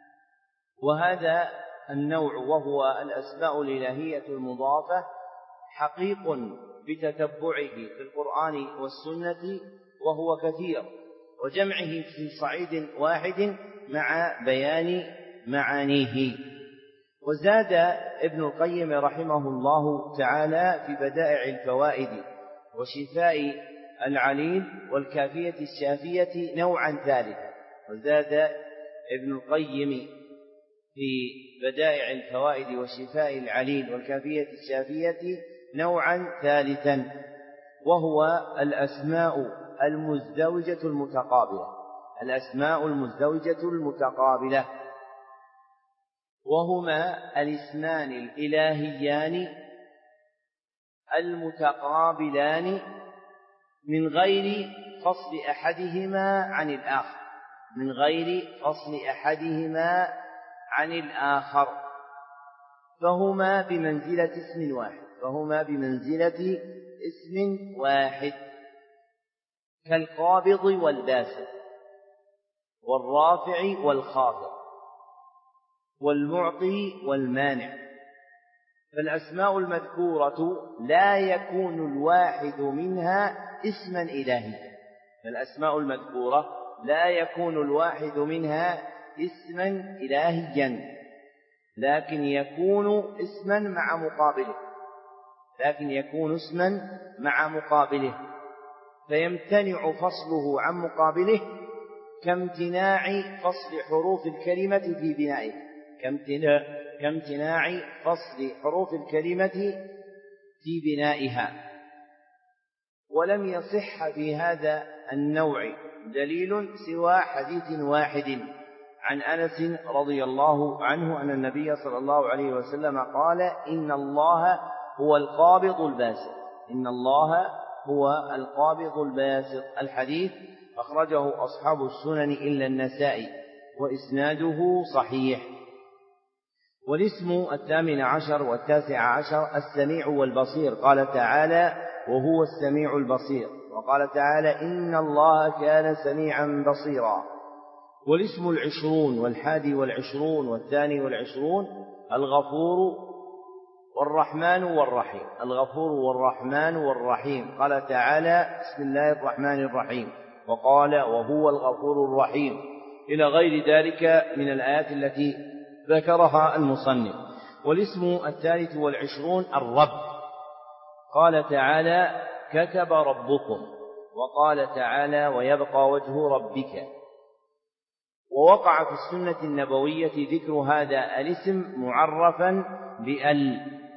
وهذا النوع وهو الأسماء الإلهية المضافة حقيق بتتبعه في القرآن والسنة وهو كثير، وجمعه في صعيد واحد مع بيان معانيه. وزاد ابن القيم رحمه الله تعالى في بدائع الفوائد وشفاء العليل والكافية الشافية نوعا ثالثا. وزاد ابن القيم في بدائع الفوائد وشفاء العليل والكافية الشافية نوعا ثالثا، وهو الأسماء المزدوجة المتقابلة. الأسماء المزدوجة المتقابلة وهما الاسمان الإلهيان المتقابلان من غير فصل أحدهما عن الآخر من غير فصل أحدهما عن الآخر فهما بمنزلة اسم واحد فهما بمنزلة اسم واحد كالقابض والباسط والرافع والخافض والمعطي والمانع. فالأسماء المذكورة لا يكون الواحد منها اسما إلهيا فالأسماء المذكورة لا يكون الواحد منها اسما إلهيا لكن يكون اسما مع مقابله لكن يكون اسما مع مقابله فيمتنع فصله عن مقابله كامتناع فصل حروف الكلمة في بنائه كامتناع, كامتناع فصل حروف الكلمة في بنائها. ولم يصح في هذا النوع دليل سوى حديث واحد عن أنس رضي الله عنه أن النبي صلى الله عليه وسلم قال إن الله هو القابض الباسط إن الله هو القابض الباسط. الحديث أخرجه أصحاب السنن إلا النسائي وإسناده صحيح. والاسم الثامن عشر والتاسع عشر السميع والبصير. قال تعالى وهو السميع البصير، وقال تعالى إن الله كان سميعا بصيرا. والاسم العشرون والحادي والعشرون والثاني والعشرون الغفور والرحمن والرحيم الغفور والرحمن والرحيم. قال تعالى بسم الله الرحمن الرحيم وقال وهو الغفور الرحيم إلى غير ذلك من الآيات التي ذكرها المصنف. والاسم الثالث والعشرون الرب. قال تعالى كتب ربكم، وقال تعالى ويبقى وجه ربك. ووقع في السنة النبوية ذكر هذا الاسم معرفا بأل.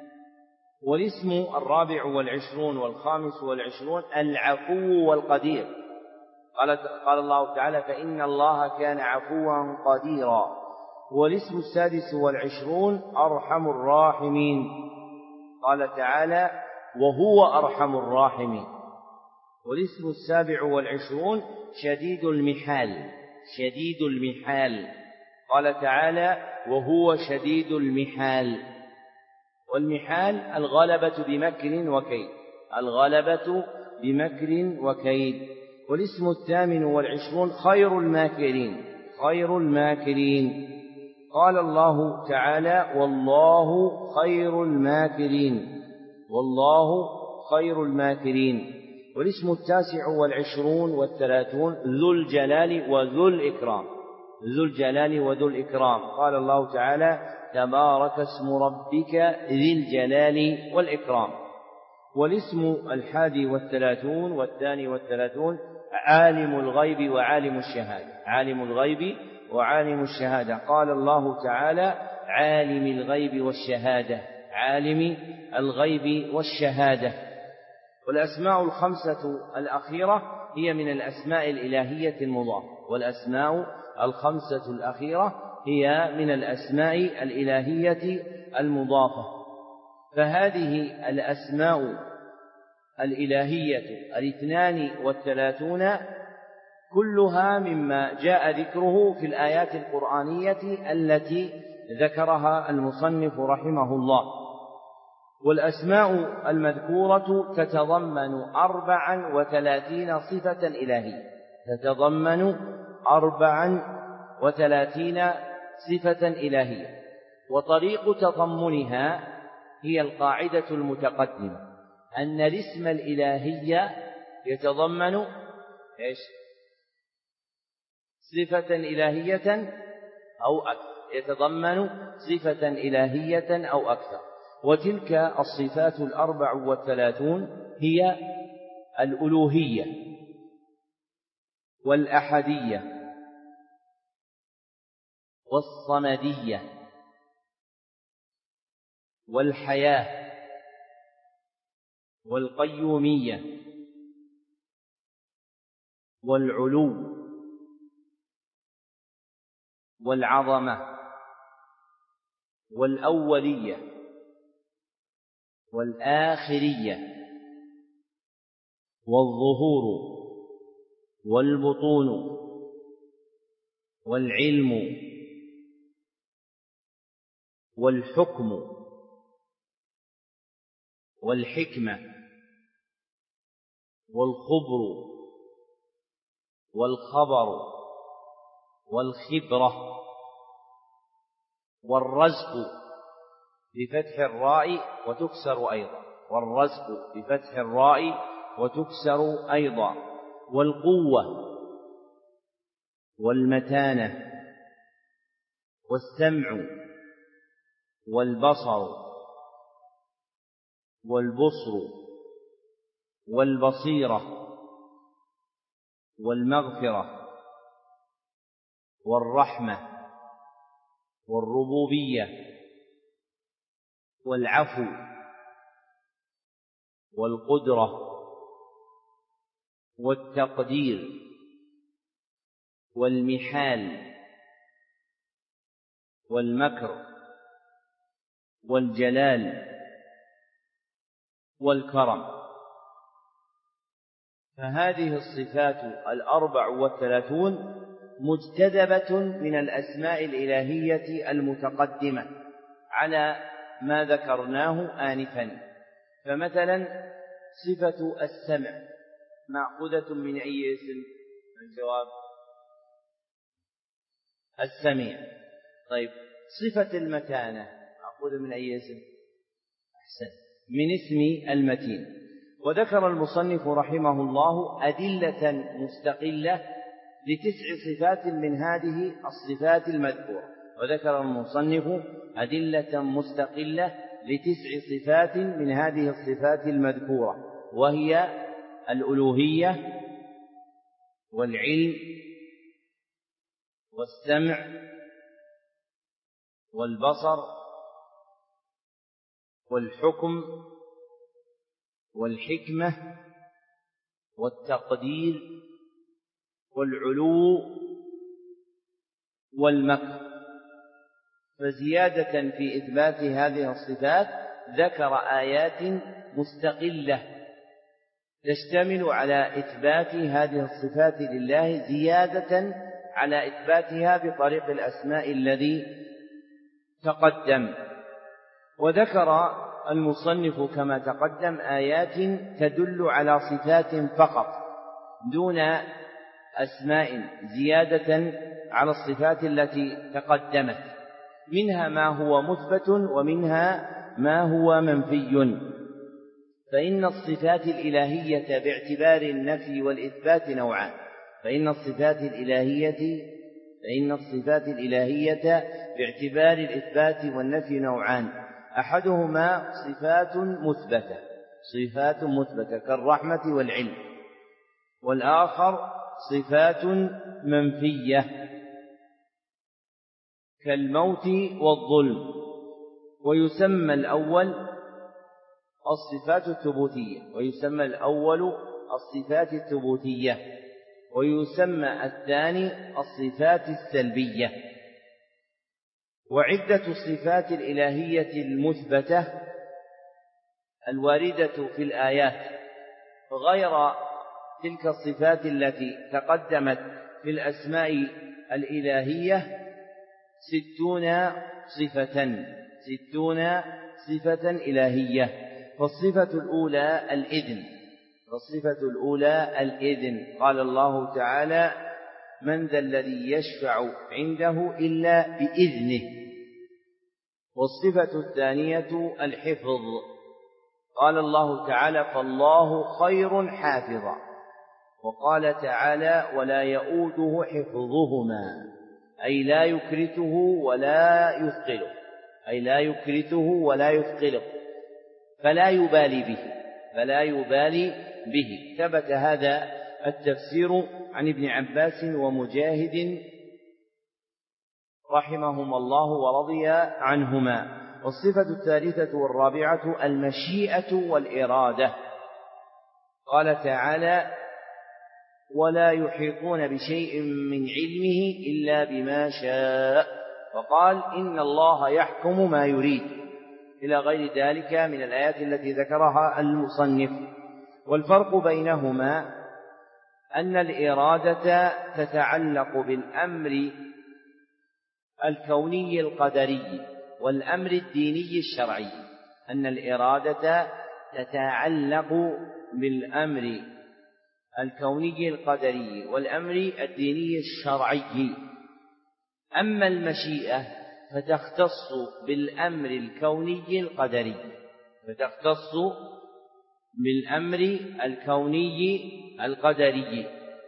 والاسم الرابع والعشرون والخامس والعشرون العفو والقدير. قال, قال الله تعالى فإن الله كان عفوا قديرا. والاسم السادس والعشرون أرحم الراحمين. قال تعالى وهو أرحم الراحمين. والاسم السابع والعشرون شديد المحال شديد المحال. قال تعالى وهو شديد المحال. والمحال الغلبة بمكر وكيد الغلبة بمكر وكيد. والاسم الثامن والعشرون خير الماكرين خير الماكرين. قال الله تعالى والله خير الماكرين والله خير الماكرين. والاسم التاسع والعشرون والثلاثون ذو الجلال وذو الإكرام ذو الجلال وذو الإكرام. قال الله تعالى تبارك اسم ربك ذي الجلال والإكرام. والاسم الحادي والثلاثون والثاني والثلاثون عالم الغيب وعالم الشهادة عالم الغيب وعالم الشهادة. قال الله تعالى عالم الغيب والشهادة عالم الغيب والشهادة. والأسماء الخمسة الأخيرة هي من الأسماء الإلهية المضافة والأسماء الخمسة الأخيرة هي من الأسماء الإلهية المضافة. فهذه الأسماء الإلهية الاثنان والثلاثون كلها مما جاء ذكره في الآيات القرآنية التي ذكرها المصنف رحمه الله. والأسماء المذكورة تتضمن أربعا وثلاثين صفة إلهية تتضمن أربعا وثلاثين صفة إلهية. وطريق تضمنها هي القاعدة المتقدمة، أن الاسم الإلهي يتضمن إيش؟ صفة إلهية أو أكثر، يتضمن صفة إلهية أو أكثر. وتلك الصفات الأربع والثلاثون هي الألوهية والأحدية والصمدية والحياة والقيومية والعلو والعظمة والأولية والآخرية والظهور والبطون والعلم والحكم والحكمة والخبر والخبر والخبرة والرزق بفتح الراء وتكسر أيضا، والرزق بفتح الراء وتكسر أيضا، والقوة والمتانة والسمع والبصر والبصر والبصيرة والمغفرة والرحمة والربوبية والعفو والقدرة والتقدير والمحال والمكر والجلال والكرم. فهذه الصفات الأربع والثلاثون مجتذبة من الأسماء الإلهية المتقدمة على ما ذكرناه آنفا. فمثلا صفة السمع مأخوذة من أي اسم؟ الجواب السميع. طيب صفة المتانة مأخوذة من أي اسم؟ أحسن، من اسم المتين. وذكر المصنف رحمه الله أدلة مستقلة لتسع صفات من هذه الصفات المذكورة، وذكر المصنف أدلة مستقلة لتسع صفات من هذه الصفات المذكورة، وهي الألوهية والعلم والسمع والبصر والحكم والحكمة والتقدير والعلو والمكر. فزيادة في إثبات هذه الصفات ذكر آيات مستقلة تشتمل على إثبات هذه الصفات لله زيادة على إثباتها بطريق الأسماء الذي تقدم. وذكر المصنف كما تقدم آيات تدل على صفات فقط دون أسماء زيادة على الصفات التي تقدمت، منها ما هو مثبت ومنها ما هو منفي. فإن الصفات الإلهية باعتبار النفي والإثبات نوعان، فإن الصفات الإلهية فإن الصفات الإلهية باعتبار الإثبات والنفي نوعان، أحدهما صفات مثبتة صفات مثبتة كالرحمة والعلم، والآخر صفات منفية كالموت والظلم. ويسمى الأول الصفات الثبوتية ويسمى الأول الصفات الثبوتية ويسمى الثاني الصفات السلبية. وعدة الصفات الإلهية المثبتة الواردة في الآيات غير تلك الصفات التي تقدمت في الأسماء الإلهية ستون صفة ستون صفة إلهية. فالصفة الأولى الإذن فالصفة الأولى الإذن قال الله تعالى: من ذا الذي يشفع عنده إلا بإذنه. والصفة الثانية الحفظ. قال الله تعالى: فالله خير حافظا. وقال تعالى: ولا يؤوده حفظهما، أي لا يكرته ولا يثقله، أي لا يكرته ولا يثقله، فلا يبالي به، فلا يبالي به. ثبت هذا التفسير عن ابن عباس ومجاهد رحمهما الله ورضي عنهما. والصفة الثالثة والرابعة المشيئة والإرادة. قال تعالى: ولا يحيطون بشيء من علمه إلا بما شاء، وقال: إن الله يحكم ما يريد، إلى غير ذلك من الآيات التي ذكرها المصنف. والفرق بينهما أن الإرادة تتعلق بالأمر الكوني القدري والأمر الديني الشرعي، أن الإرادة تتعلق بالأمر الكوني القدري والأمر الديني الشرعي. أما المشيئة فتختص بالأمر الكوني القدري، فتختص بالأمر الكوني القدري.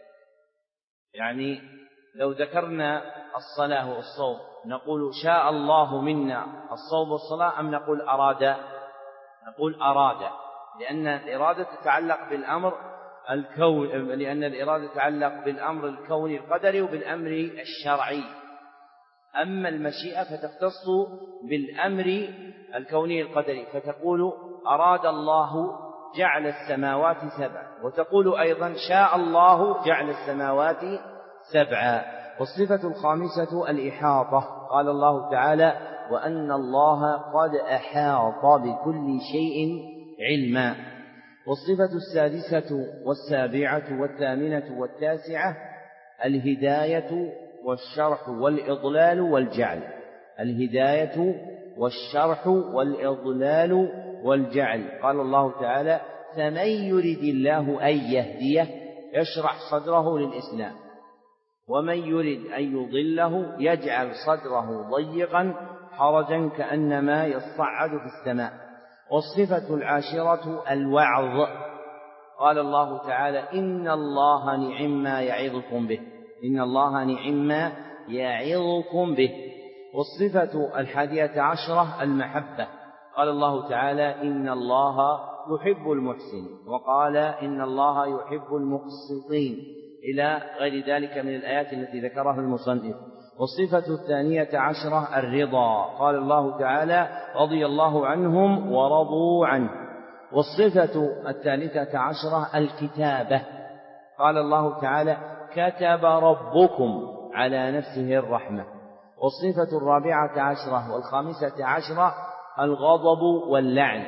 يعني لو ذكرنا الصلاة والصوم نقول شاء الله منا الصوم والصلاة، أم نقول أراد؟ نقول أراد، لأن الإرادة تتعلق بالأمر الكون، لأن الإرادة تتعلق بالأمر الكوني القدري وبالأمر الشرعي. أما المشيئة فتختص بالأمر الكوني القدري، فتقول أراد الله جعل السماوات سبعا، وتقول أيضا شاء الله جعل السماوات سبعا. والصفة الخامسة الإحاطة. قال الله تعالى: وأن الله قد أحاط بكل شيء علما. والصفة السادسة والسابعة والثامنة والتاسعة الهداية والشرح والإضلال والجعل. الهداية والشرح والإضلال والجعل. قال الله تعالى: فمن يرد الله أن يهديه يشرح صدره للإسلام، ومن يرد أن يضله يجعل صدره ضيقا حرجا كأنما يصعد في السماء. والصفة العاشرة الوعظ. قال الله تعالى: إن الله نعما يعظكم به، إن الله نعما يعظكم به. والصفة الحادية عشرة المحبة. قال الله تعالى: إن الله يحب المحسنين، وقال: إن الله يحب المقسطين، إلى غير ذلك من الآيات التي ذكرها المصنف. والصفة الثانية عشرة الرضا. قال الله تعالى: رضي الله عنهم ورضوا عنه. والصفة الثالثة عشرة الكتابة. قال الله تعالى: كتب ربكم على نفسه الرحمة. والصفة الرابعة عشرة والخامسة عشرة الغضب واللعن.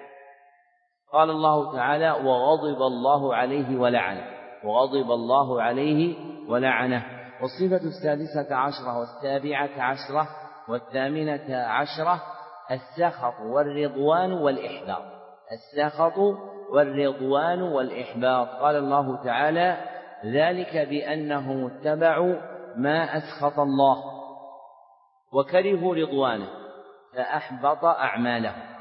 قال الله تعالى: وغضب الله عليه ولعنه، وغضب الله عليه ولعنه. والصفة السادسة عشرة والسابعة عشرة والثامنة عشرة السخط والرضوان والإحباط. السخط والرضوان والإحباط. قال الله تعالى: ذلك بأنهم اتبعوا ما أسخط الله وكرهوا رضوانه فأحبط أعمالهم.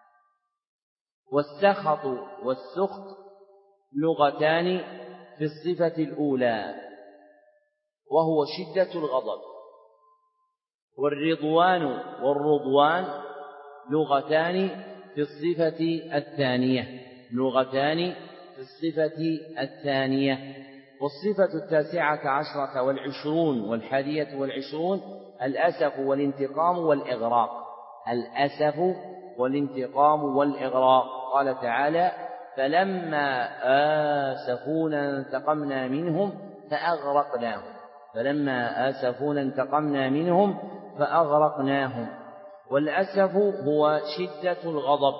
والسخط والسخط لغتان في الصفة الأولى، وهو شدة الغضب. والرضوان والرضوان لغتان في الصفة الثانية، لغتان في الصفة الثانية. والصفة التاسعة عشرة والعشرون والحادية والعشرون الأسف والانتقام والإغراق. الأسف والانتقام والإغراق. قال تعالى: فلما آسفونا انتقمنا منهم فأغرقناهم، فلما آسفونا انتقمنا منهم فأغرقناهم. والأسف هو شدة الغضب.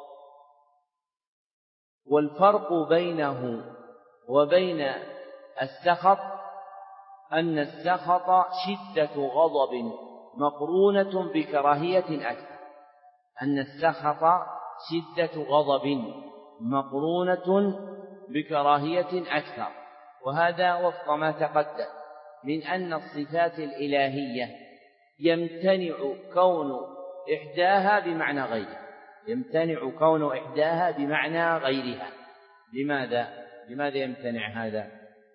والفرق بينه وبين السخط أن السخط شدة غضب مقرونة بكراهية أكثر، أن السخط شدة غضب مقرونة بكراهية أكثر. وهذا وفق ما تقدم من أن الصفات الإلهية يمتنع كون إحداها بمعنى غيرها، يمتنع كون إحداها بمعنى غيرها. لماذا؟ لماذا يمتنع هذا؟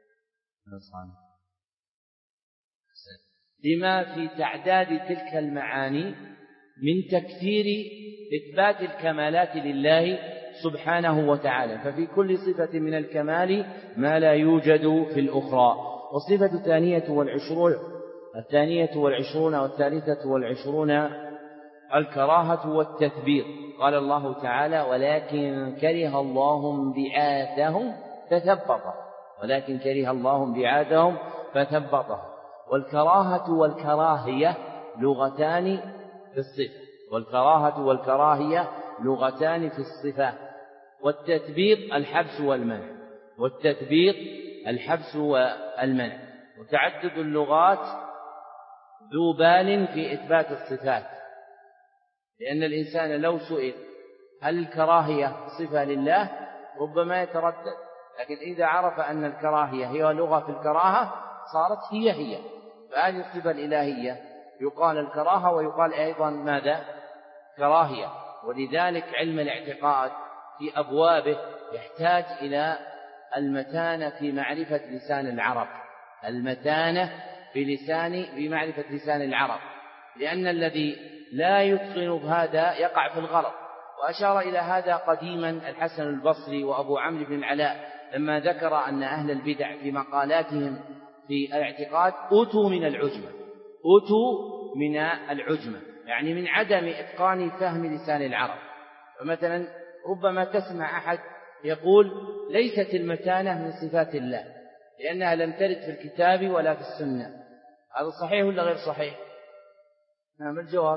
لما في تعداد تلك المعاني من تكثير إثبات الكمالات لله سبحانه وتعالى، ففي كل صفة من الكمال ما لا يوجد في الأخرى. والصفة الثانية والعشرون الثانية والعشرون والثالثة والعشرون الكراهة والتثبيط. قال الله تعالى: ولكن كره الله بعاثهم فثبطهم، ولكن كره الله بعاثهم فثبطهم. والكراهة والكراهية لغتان في الصفة، والكراهة والكراهية لغتان في الصفة. والتثبيط الحبس والمنع، والتثبيط الحبس والمنع. وتعدد اللغات ذو بال في إثبات الصفات، لأن الإنسان لو سئل هل الكراهية صفة لله ربما يتردد، لكن إذا عرف أن الكراهية هي لغة في الكراهة صارت هي هي. فهذه الصفة الإلهية يقال الكراهة ويقال أيضا ماذا؟ كراهية. ولذلك علم الاعتقاد في أبوابه يحتاج إلى المتانة في معرفة لسان العرب، المتانة في لسان في معرفة لسان العرب، لأن الذي لا يتقن هذا يقع في الغلط. وأشار إلى هذا قديما الحسن البصري وأبو عمرو بن العلاء لما ذكر أن أهل البدع في مقالاتهم في الاعتقاد أوتوا من العجمة، أوتوا من العجمة يعني من عدم إتقان فهم لسان العرب. فمثلا ربما تسمع أحد يقول ليست المتانة من صفات الله لأنها لم ترد في الكتاب ولا في السنة. هذا صحيح ولا غير صحيح؟ نعم الجواب.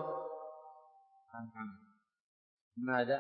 ماذا؟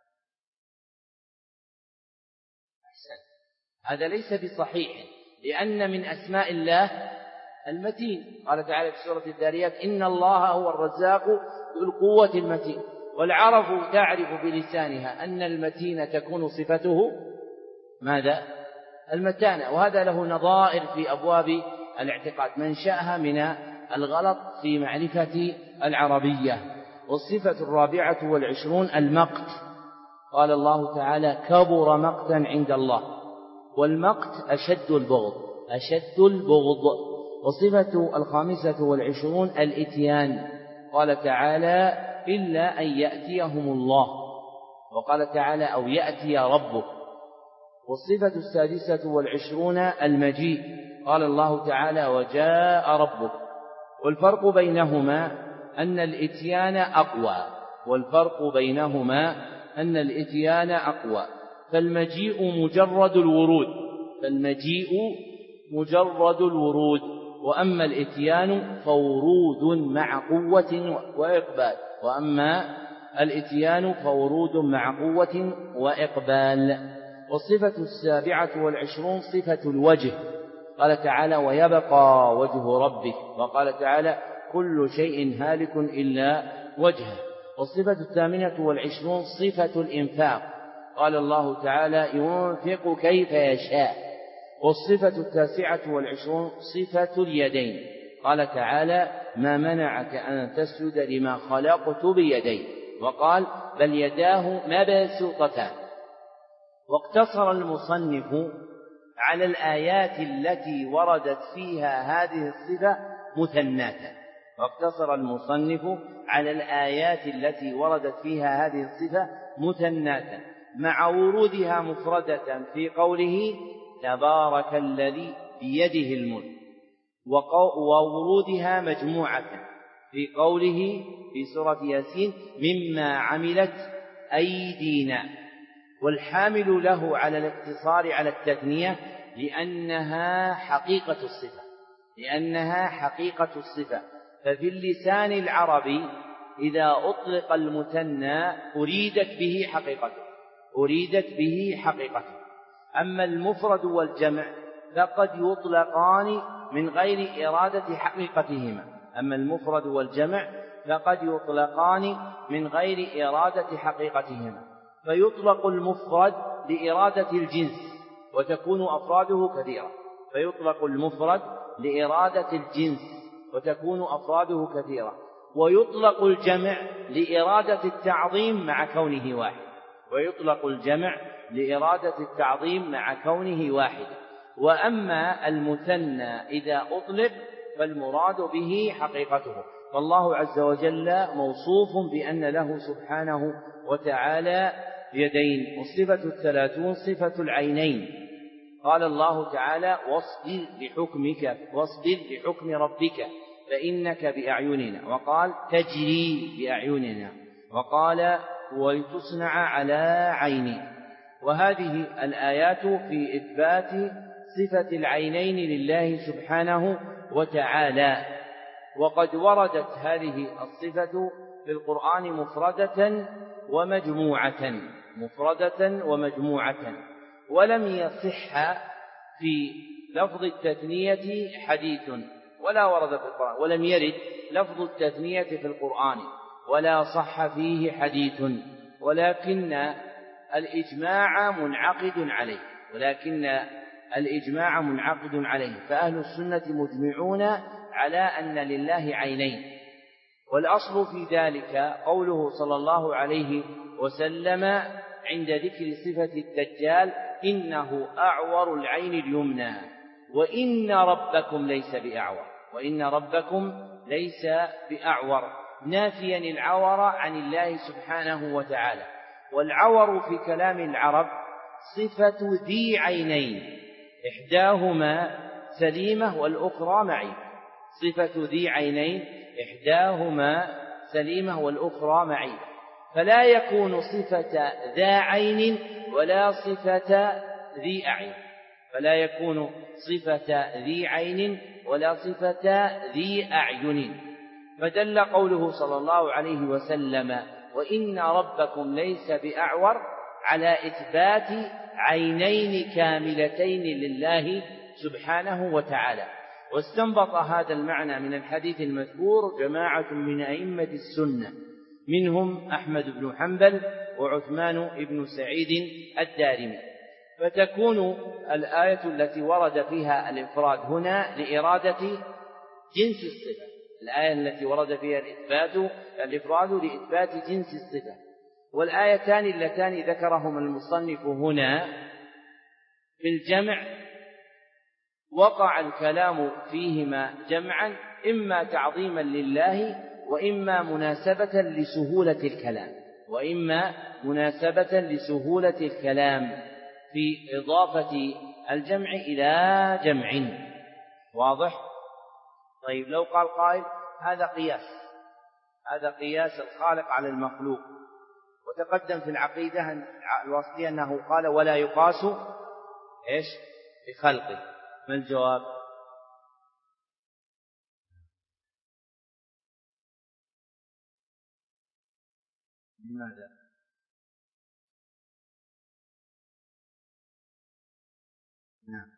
أحسن. هذا ليس بصحيح، لأن من أسماء الله المتين. قال تعالى في سورة الذاريات: إن الله هو الرزاق ذو القوة المتين. والعرب تعرف بلسانها أن المتين تكون صفته ماذا؟ المتانة. وهذا له نظائر في أبواب الاعتقاد منشأها من الغلط في معرفة العربية. والصفة الرابعة والعشرون المقت. قال الله تعالى: كبر مقتا عند الله. والمقت أشد البغض، أشد البغض. والصفة الخامسة والعشرون الإتيان. قال تعالى: إلا أن يأتيهم الله. وقال تعالى: أو يأتي ربك. والصفة السادسة والعشرون المجيء. قال الله تعالى: وجاء ربك. والفرق بينهما أن الإتيان أقوى، والفرق بينهما أن الإتيان أقوى. فالمجيء مجرد الورود، فالمجيء مجرد الورود، وأما الإتيان فورود مع قوة وإقبال، وأما الإتيان فورود مع قوة وإقبال. والصفة السابعة والعشرون صفة الوجه. قال تعالى: ويبقى وجه ربك. وقال تعالى: كل شيء هالك إلا وجهه. والصفة الثامنة والعشرون صفة الإنفاق. قال الله تعالى: ينفق كيف يشاء. والصفة التاسعة والعشرون صفة اليدين. قال تعالى: ما منعك أن تسجد لما خلقت بيدي. وقال: بل يداه مبسوطتان. واقتصر المصنف على الآيات التي وردت فيها هذه الصفة مثناتا. واقتصر المصنف على الآيات التي وردت فيها هذه الصفة مثناتا مع ورودها مفردة في قوله: تبارك الذي بيده الملك، وورودها مجموعة في قوله في سورة ياسين: مما عملت أيدينا. والحامل له على الاقتصار على التثنية لأنها حقيقة الصفة، لأنها حقيقة الصفة. ففي اللسان العربي إذا أطلق المثنى أريدت به حقيقته، أريدت به حقيقته. أما المفرد والجمع فقد يطلقان من غير إرادة حقيقتهما، أما المفرد والجمع فقد يطلقان من غير إرادة حقيقتهما. فيطلق المفرد لإرادة الجنس وتكون أفراده كثيرة، فيطلق المفرد لإرادة الجنس وتكون أفراده كثيرة. ويطلق الجمع لإرادة التعظيم مع كونه واحد، ويطلق الجمع لإرادة التعظيم مع كونه واحد. وأما المثنى إذا أطلق فالمراد به حقيقته، فالله عز وجل موصوف بأن له سبحانه وتعالى يدين. والصفة الثلاثون صفة العينين، قال الله تعالى واصبر لحكمك واصبر لحكم ربك فإنك بأعيننا، وقال تجري بأعيننا، وقال ولتصنع على عيني. وهذه الآيات في إثبات صفة العينين لله سبحانه وتعالى. وقد وردت هذه الصفة في القرآن مفردة ومجموعة مفردة ومجموعة ولم يصح في لفظ التثنية حديث ولا ورد في القرآن، ولم يرد لفظ التثنية في القرآن ولا صح فيه حديث، ولكن الإجماع منعقد عليه ولكن الإجماع منعقد عليه فأهل السنة مجمعون على أن لله عينين. والأصل في ذلك قوله صلى الله عليه وسلم عند ذكر صفة الدجال إنه أعور العين اليمنى وإن ربكم ليس بأعور وإن ربكم ليس بأعور، نافيا العور عن الله سبحانه وتعالى. والعور في كلام العرب صفة ذي عينين إحداهما سليمة والأخرى معيبة، صفة ذي عينين إحداهما سليمة والأخرى معيبة، فلا يكون صفة ذا عين ولا صفة ذي أعين فلا يكون صفة ذي عين ولا صفة ذي أعين. فدل قوله صلى الله عليه وسلم وإن ربكم ليس بأعور على إثبات عينين كاملتين لله سبحانه وتعالى. واستنبط هذا المعنى من الحديث المذكور جماعة من أئمة السنة، منهم أحمد بن حنبل وعثمان بن سعيد الدارمي. فتكون الآية التي ورد فيها الإفراد هنا لإرادة جنس الصفة، الآية التي ورد فيها الإثبات الإفراد لإثبات جنس الصفة. والآيتان اللتان ذكرهما المصنف هنا في الجمع وقع الكلام فيهما جمعا إما تعظيما لله وإما مناسبة لسهولة الكلام وإما مناسبة لسهولة الكلام في إضافة الجمع إلى جمع. واضح؟ طيب لو قال قائل هذا قياس هذا قياس الخالق على المخلوق، وتقدم في العقيدة الواسطية أنه قال ولا يقاس إيش بخلقه، ما الجواب؟ لماذا؟ نعم،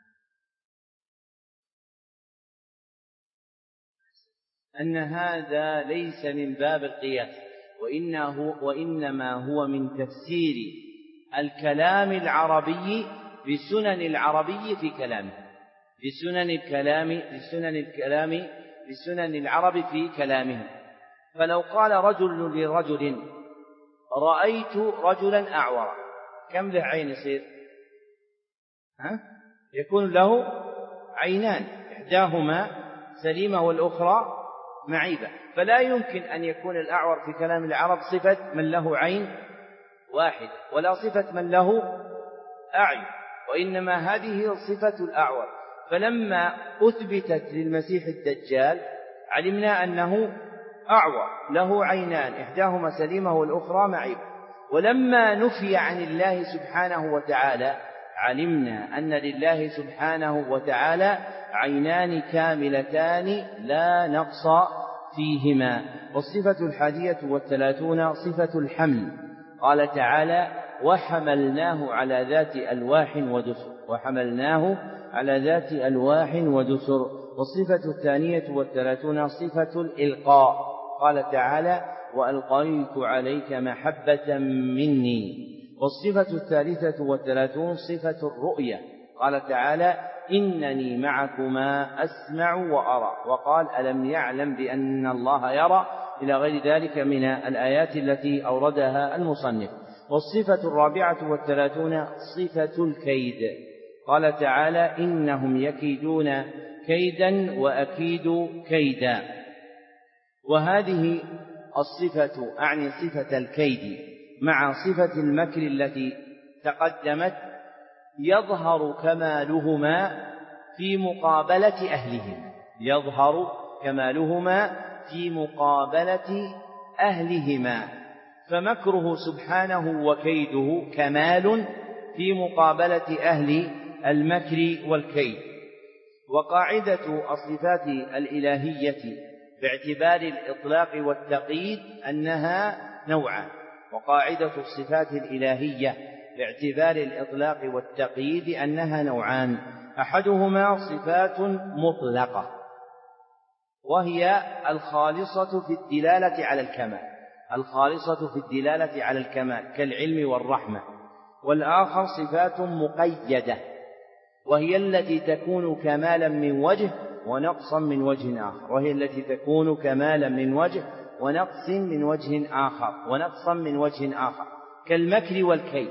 أن هذا ليس من باب القياس وإنه وإنما هو من تفسير الكلام العربي بسنن العربي في كلامه بسنن الكلام بسنن الكلام بسنن العرب في كلامه. فلو قال رجل لرجل رأيت رجلا أعور، كم له عين يصير؟ ها؟ يكون له عينان إحداهما سليمة والأخرى معيبة، فلا يمكن أن يكون الأعور في كلام العرب صفة من له عين واحد ولا صفة من له أعين، وإنما هذه صفة الأعور. فلما أثبتت للمسيح الدجال علمنا أنه أعور له عينان إحداهما سليمة والأخرى معيبة، ولما نفي عن الله سبحانه وتعالى علمنا أن لله سبحانه وتعالى عينان كاملتان لا نقص فيهما. والصفة الحادية والثلاثون صفة الحمل، قال تعالى وحملناه على ذات ألواح ودسر وحملناه على ذات ألواح ودسر. والصفة الثانية والثلاثون صفة الإلقاء، قال تعالى وألقيت عليك محبة مني. والصفة الثالثة والثلاثون صفة الرؤية، قال تعالى إنني معكما أسمع وأرى، وقال ألم يعلم بأن الله يرى، إلى غير ذلك من الآيات التي أوردها المصنف. والصفة الرابعة والثلاثون صفة الكيد. قال تعالى: إنهم يكيدون كيدا وأكيد كيدا. وهذه الصفة أعني صفة الكيد مع صفة المكر التي تقدمت يظهر كمالهما في مقابلة أهلهما يظهر كمالهما في مقابلة أهلهما فمكره سبحانه وكيده كمال في مقابلة أهل المكر والكيد. وقاعدة الصفات الإلهية باعتبار الإطلاق والتقييد أنها نوعان. وقاعدة الصفات الإلهية باعتبار الإطلاق والتقييد أنها نوعان: أحدهما صفات مطلقة وهي الخالصة في الدلالة على الكمال الخالصة في الدلالة على الكمال كالعلم والرحمة. والآخر صفات مقيدة وهي التي تكون كمالا من وجه ونقصا من وجه آخر وهي التي تكون كمالا من وجه ونقص من وجه آخر ونقصا من وجه آخر كالمكر والكيد،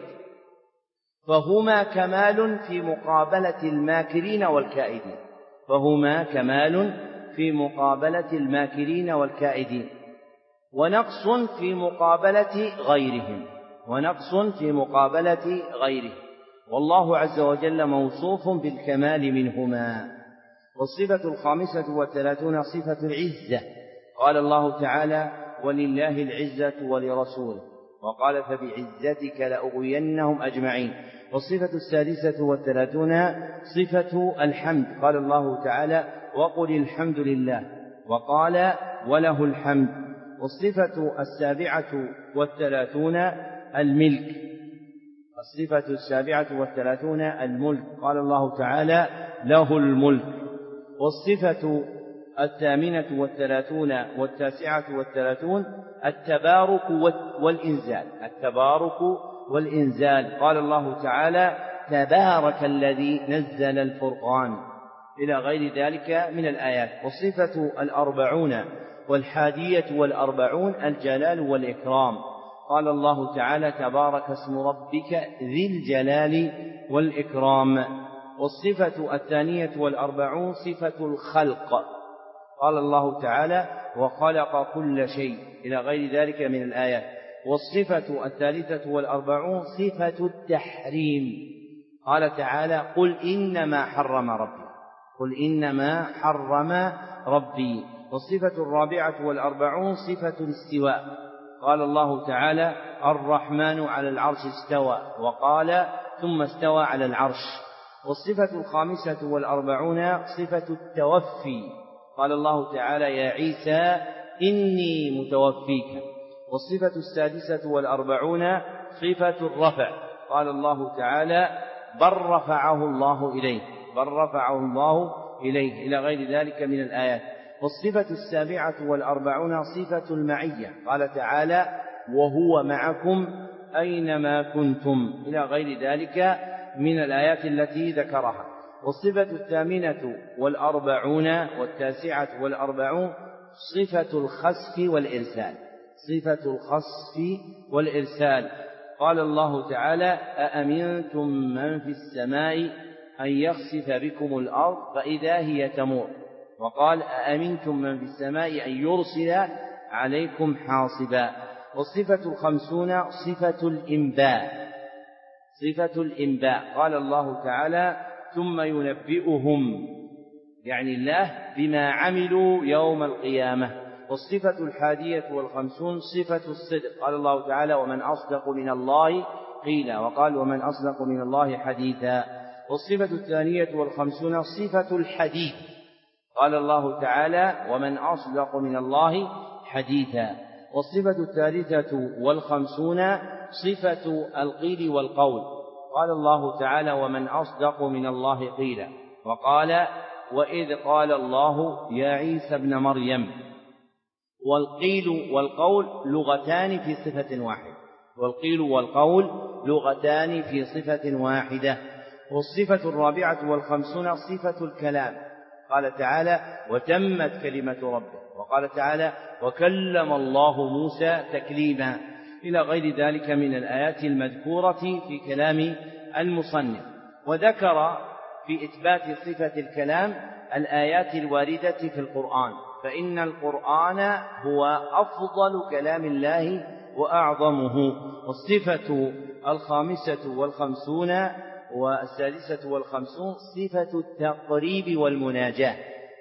فهما كمال في مقابلة الماكرين والكائدين فهما كمال في مقابلة الماكرين والكائدين ونقص في مقابلة غيرهم ونقص في مقابلة غيرهم والله عز وجل موصوف بالكمال منهما. والصفة الخامسة والثلاثون صفة العزة. قال الله تعالى: ولله العزة ولرسوله، وقال: فبعزتك لأغوينهم أجمعين. والصفة السادسة والثلاثون صفة الحمد. قال الله تعالى: وقل الحمد لله، وقال: وله الحمد. والصفة السابعة والثلاثون الملك. الصفة السابعة والثلاثون الملك. قال الله تعالى: له الملك. والصفة الثامنة والثلاثون والتاسعة والثلاثون التبارك والإنزال التبارك والإنزال. قال الله تعالى: تبارك الذي نزل الفرقان، إلى غير ذلك من الآيات. والصفة الأربعون والحادية والأربعون الجلال والإكرام. قال الله تعالى: تبارك اسم ربك ذي الجلال والإكرام. والصفة الثانية والأربعون صفة الخلق. قال الله تعالى: وخلق كل شيء، إلى غير ذلك من الآيات. والصفة الثالثة والأربعون صفة التحريم. قال تعالى: قل إنما حرم ربي قل إنما حرم ربي. والصفة الرابعة والأربعون صفة الاستواء. قال الله تعالى: الرحمن على العرش استوى، وقال: ثم استوى على العرش. والصفة الخامسة والأربعون صفة التوفي. قال الله تعالى: يا عيسى إني متوفيك. والصفة السادسة والأربعون صفة الرفع. قال الله تعالى: بل رفعه الله إليه بل رفعه الله إليه إلى غير ذلك من الآيات. والصفة السابعة والأربعون صفة المعية. قال تعالى: وهو معكم أينما كنتم، إلى غير ذلك من الآيات التي ذكرها. والصفة الثامنة والأربعون والتاسعة والأربعون صفة الخسف والإرسال صفة الخسف والإرسال. قال الله تعالى: أأمنتم من في السماء أن يخسف بكم الأرض فإذا هي تمور. وقال: أأمنتم من في السماء أن يرسل عليكم حاصبا. والصفة الخمسون صفة الإنباء صفة الإنباء. قال الله تعالى: ثم ينبئهم، يعني الله، بما عملوا يوم القيامة. والصفة الحادية والخمسون صفة الصدق. قال الله تعالى: ومن أصدق من الله قيلا، وقال: ومن أصدق من الله حديثا. والصفة الثانية والخمسون صفة الحديث. قال الله تعالى: ومن أصدق من الله حديثا. والصفة الثالثة والخمسون صفة القيل والقول. قال الله تعالى: ومن أصدق من الله قيلا، وقال: وإذ قال الله يا عيسى ابن مريم. والقيل والقول لغتان في صفة واحدة والقيل والقول لغتان في صفة واحدة. والصفة الرابعة والخمسون صفة الكلام. قال تعالى: وتمت كلمة ربك وقال تعالى وكلم الله موسى تكليما إلى غير ذلك من الآيات المذكورة في كلام المصنف. وذكر في إثبات صفة الكلام الآيات الواردة في القرآن، فإن القرآن هو أفضل كلام الله وأعظمه. والصفة الخامسة والخمسون والسادسة والخمسون صفة التقريب والمناجاة،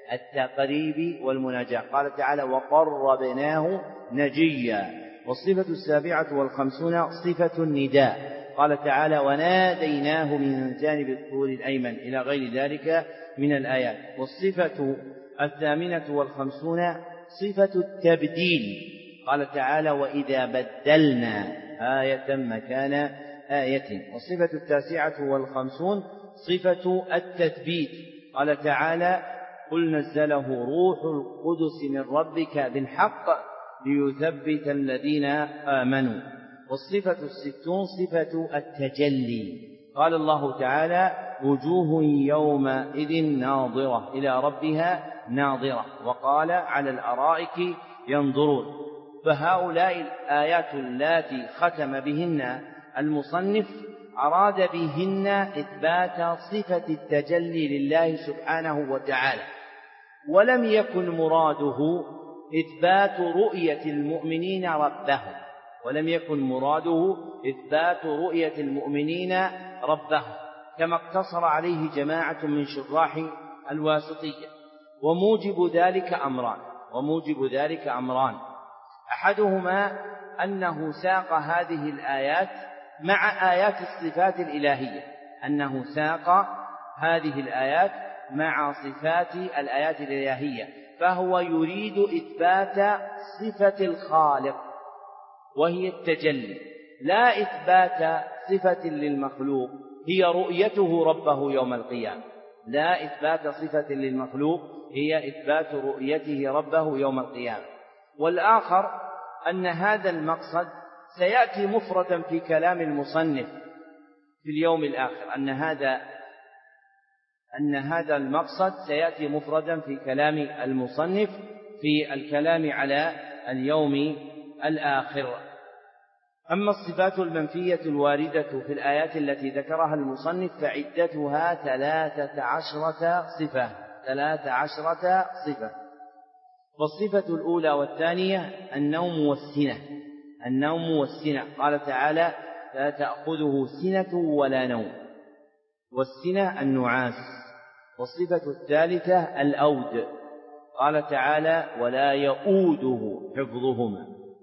التقريب والمناجاة، قال تعالى وقربناه نجيا. والصفة السابعة والخمسون صفة النداء، قال تعالى وناديناه من جانب الطور الأيمن إلى غير ذلك من الآيات. والصفة الثامنة والخمسون صفة التبديل، قال تعالى وإذا بدلنا آية مكان آية. والصفة التاسعة والخمسون صفة التثبيت، قال تعالى قل نزله روح القدس من ربك بالحق ليثبت الذين آمنوا. والصفة الستون صفة التجلي، قال الله تعالى وجوه يومئذ ناظرة إلى ربها ناظرة، وقال على الأرائك ينظرون. فهؤلاء الآيات اللاتي ختم بهن المصنف أراد بهن إثبات صفة التجلي لله سبحانه وتعالى، ولم يكن مراده إثبات رؤية المؤمنين ربهم، ولم يكن مراده إثبات رؤية المؤمنين ربهم كما اقتصر عليه جماعة من شراح الواسطية. وموجب ذلك أمران وموجب ذلك أمران أحدهما أنه ساق هذه الآيات مع آيات الصفات الإلهية، أنه ساق هذه الآيات مع صفات الآيات الإلهية، فهو يريد إثبات صفة الخالق وهي التجلي، لا إثبات صفة للمخلوق هي رؤيته ربه يوم القيامة، لا إثبات صفة للمخلوق هي إثبات رؤيته ربه يوم القيامة. والآخر أن هذا المقصد سيأتي مفردا في كلام المصنف في اليوم الآخر، أن هذا أن هذا المقصد سيأتي مفردا في كلام المصنف في الكلام على اليوم الآخر. أما الصفات المنفية الواردة في الآيات التي ذكرها المصنف فعدتها ثلاثة عشرة صفة ثلاثة عشرة صفة. والصفة الأولى والثانية النوم والسنة النوم والسنة قال تعالى لا تأخذه سنة ولا نوم، والسنة النعاس. والصفة الثالثة الأود، قال تعالى ولا يؤوده حفظهما.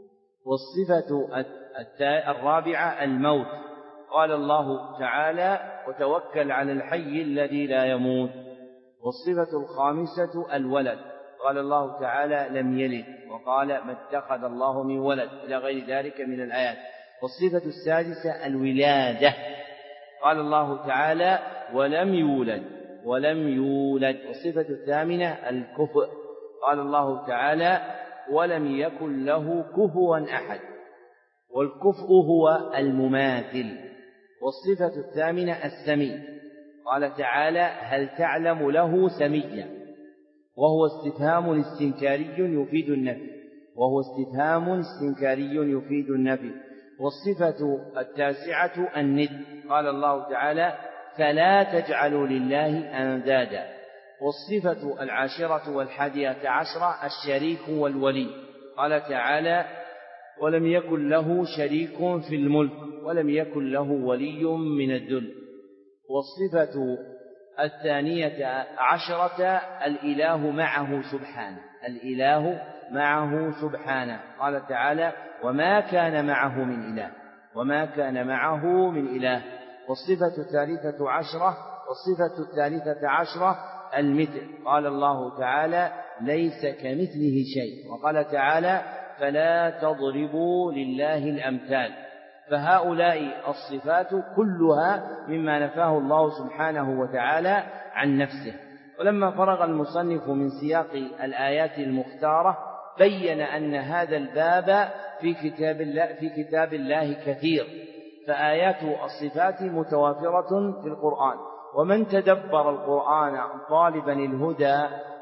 والصفة الرابعة الموت، قال الله تعالى وتوكل على الحي الذي لا يموت. والصفة الخامسة الولد، قال الله تعالى لم يلد، وقال ما اتخذ الله من ولد إلى غير ذلك من الآيات. والصفة السادسة الولادة، قال الله تعالى ولم يولد ولم يولد. والصفة الثامنة الكفء، قال الله تعالى ولم يكن له كفوا أحد، والكفء هو المماثل. والصفة الثامنة السميع، قال تعالى هل تعلم له سميا، وهو استفهام استنكاري يفيد النفي وهو استفهام استنكاري يفيد النفي. والصفة التاسعة الند، قال الله تعالى فلا تجعلوا لله أندادا. والصفة العاشرة والحادية عشرة الشريك والولي، قال تعالى ولم يكن له شريك في الملك ولم يكن له ولي من الذل. والصفة الثانية عشرة الإله معه سبحانه الإله معه سبحانه، قال تعالى وما كان معه من إله وما كان معه من إله. والصفة الثالثة عشرة والصفة الثالثة عشرة المثل، قال الله تعالى ليس كمثله شيء، وقال تعالى فلا تضربوا لله الأمثال. فهؤلاء الصفات كلها مما نفاه الله سبحانه وتعالى عن نفسه. ولما فرغ المصنف من سياق الآيات المختارة بين أن هذا الباب في كتاب الله, في كتاب الله كثير، فآيات الصفات متوافرة في القرآن، ومن تدبر القرآن طالبا الهدى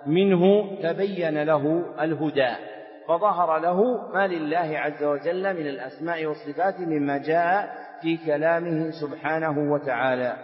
منه تبين له الهدى، فظهر له ما لله عز وجل من الأسماء والصفات مما جاء في كلامه سبحانه وتعالى.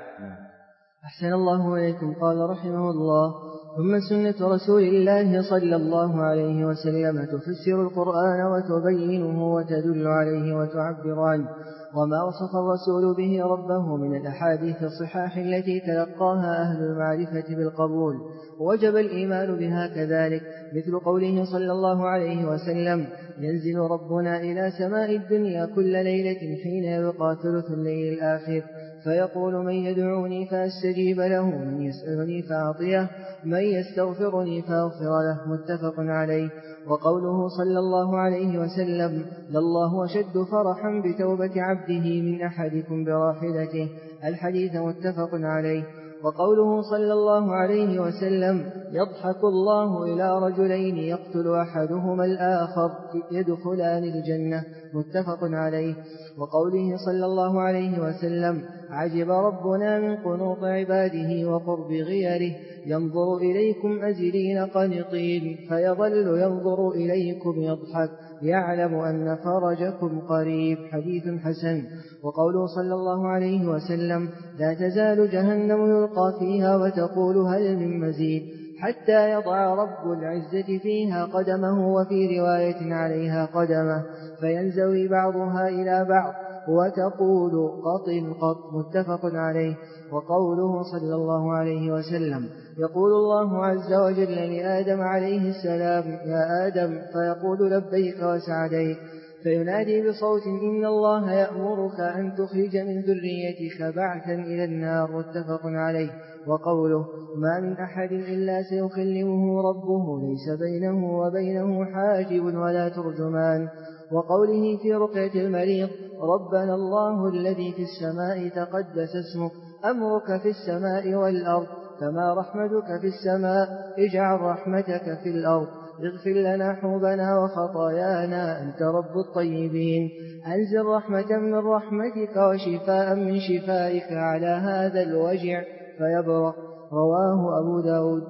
أحسن الله إليكم. قال رحمه الله: ثم سنة رسول الله صلى الله عليه وسلم تفسر القرآن وتبينه وتدل عليه وتعبر عنه، وما وصف الرسول به ربه من الأحاديث الصحاح التي تلقاها أهل المعرفة بالقبول، وجب الإيمان بها كذلك، مثل قوله صلى الله عليه وسلم: ينزل ربنا إلى سماء الدنيا كل ليلة حين يبقى ثلث الليل الآخر، فيقول: من يدعوني فأستجيب له، من يسألني فأعطيه، من يستغفرني فأغفر له، متفق عليه. وقوله صلى الله عليه وسلم: لله أشد فرحا بتوبة عبده من أحدكم براحلته، الحديث متفق عليه. وقوله صلى الله عليه وسلم: يضحك الله إلى رجلين يقتل أحدهما الآخر يدخلان الجنة، متفق عليه. وقوله صلى الله عليه وسلم: عجب ربنا من قنوط عباده وقرب غيره، ينظر إليكم أزلين قنطين، فيظل ينظر إليكم يضحك، يعلم أن فرجكم قريب، حديث حسن. وقوله صلى الله عليه وسلم: لا تزال جهنم يلقى فيها وتقول هل من مزيد، حتى يضع رب العزة فيها قدمه، وفي رواية عليها قدمه، فينزوي بعضها إلى بعض وتقول قط قط، متفق عليه. وقوله صلى الله عليه وسلم: يقول الله عز وجل لآدم عليه السلام: يا آدم، فيقول لبيك وسعديك، فينادي بصوت: إن الله يأمرك أن تخرج من ذريتك بعثا إلى النار، متفق عليه. وقوله: ما من أحد إلا سيكلمه ربه ليس بينه وبينه حاجب ولا ترجمان. وقوله في رقية المريض: ربنا الله الذي في السماء تقدس اسمك، أمرك في السماء والأرض، كما رحمتك في السماء اجعل رحمتك في الأرض، اغفر لنا حوبنا وخطايانا، أنت رب الطيبين، أنزل رحمة من رحمتك وشفاء من شفائك على هذا الوجع فيبرأ، رواه أبو داود.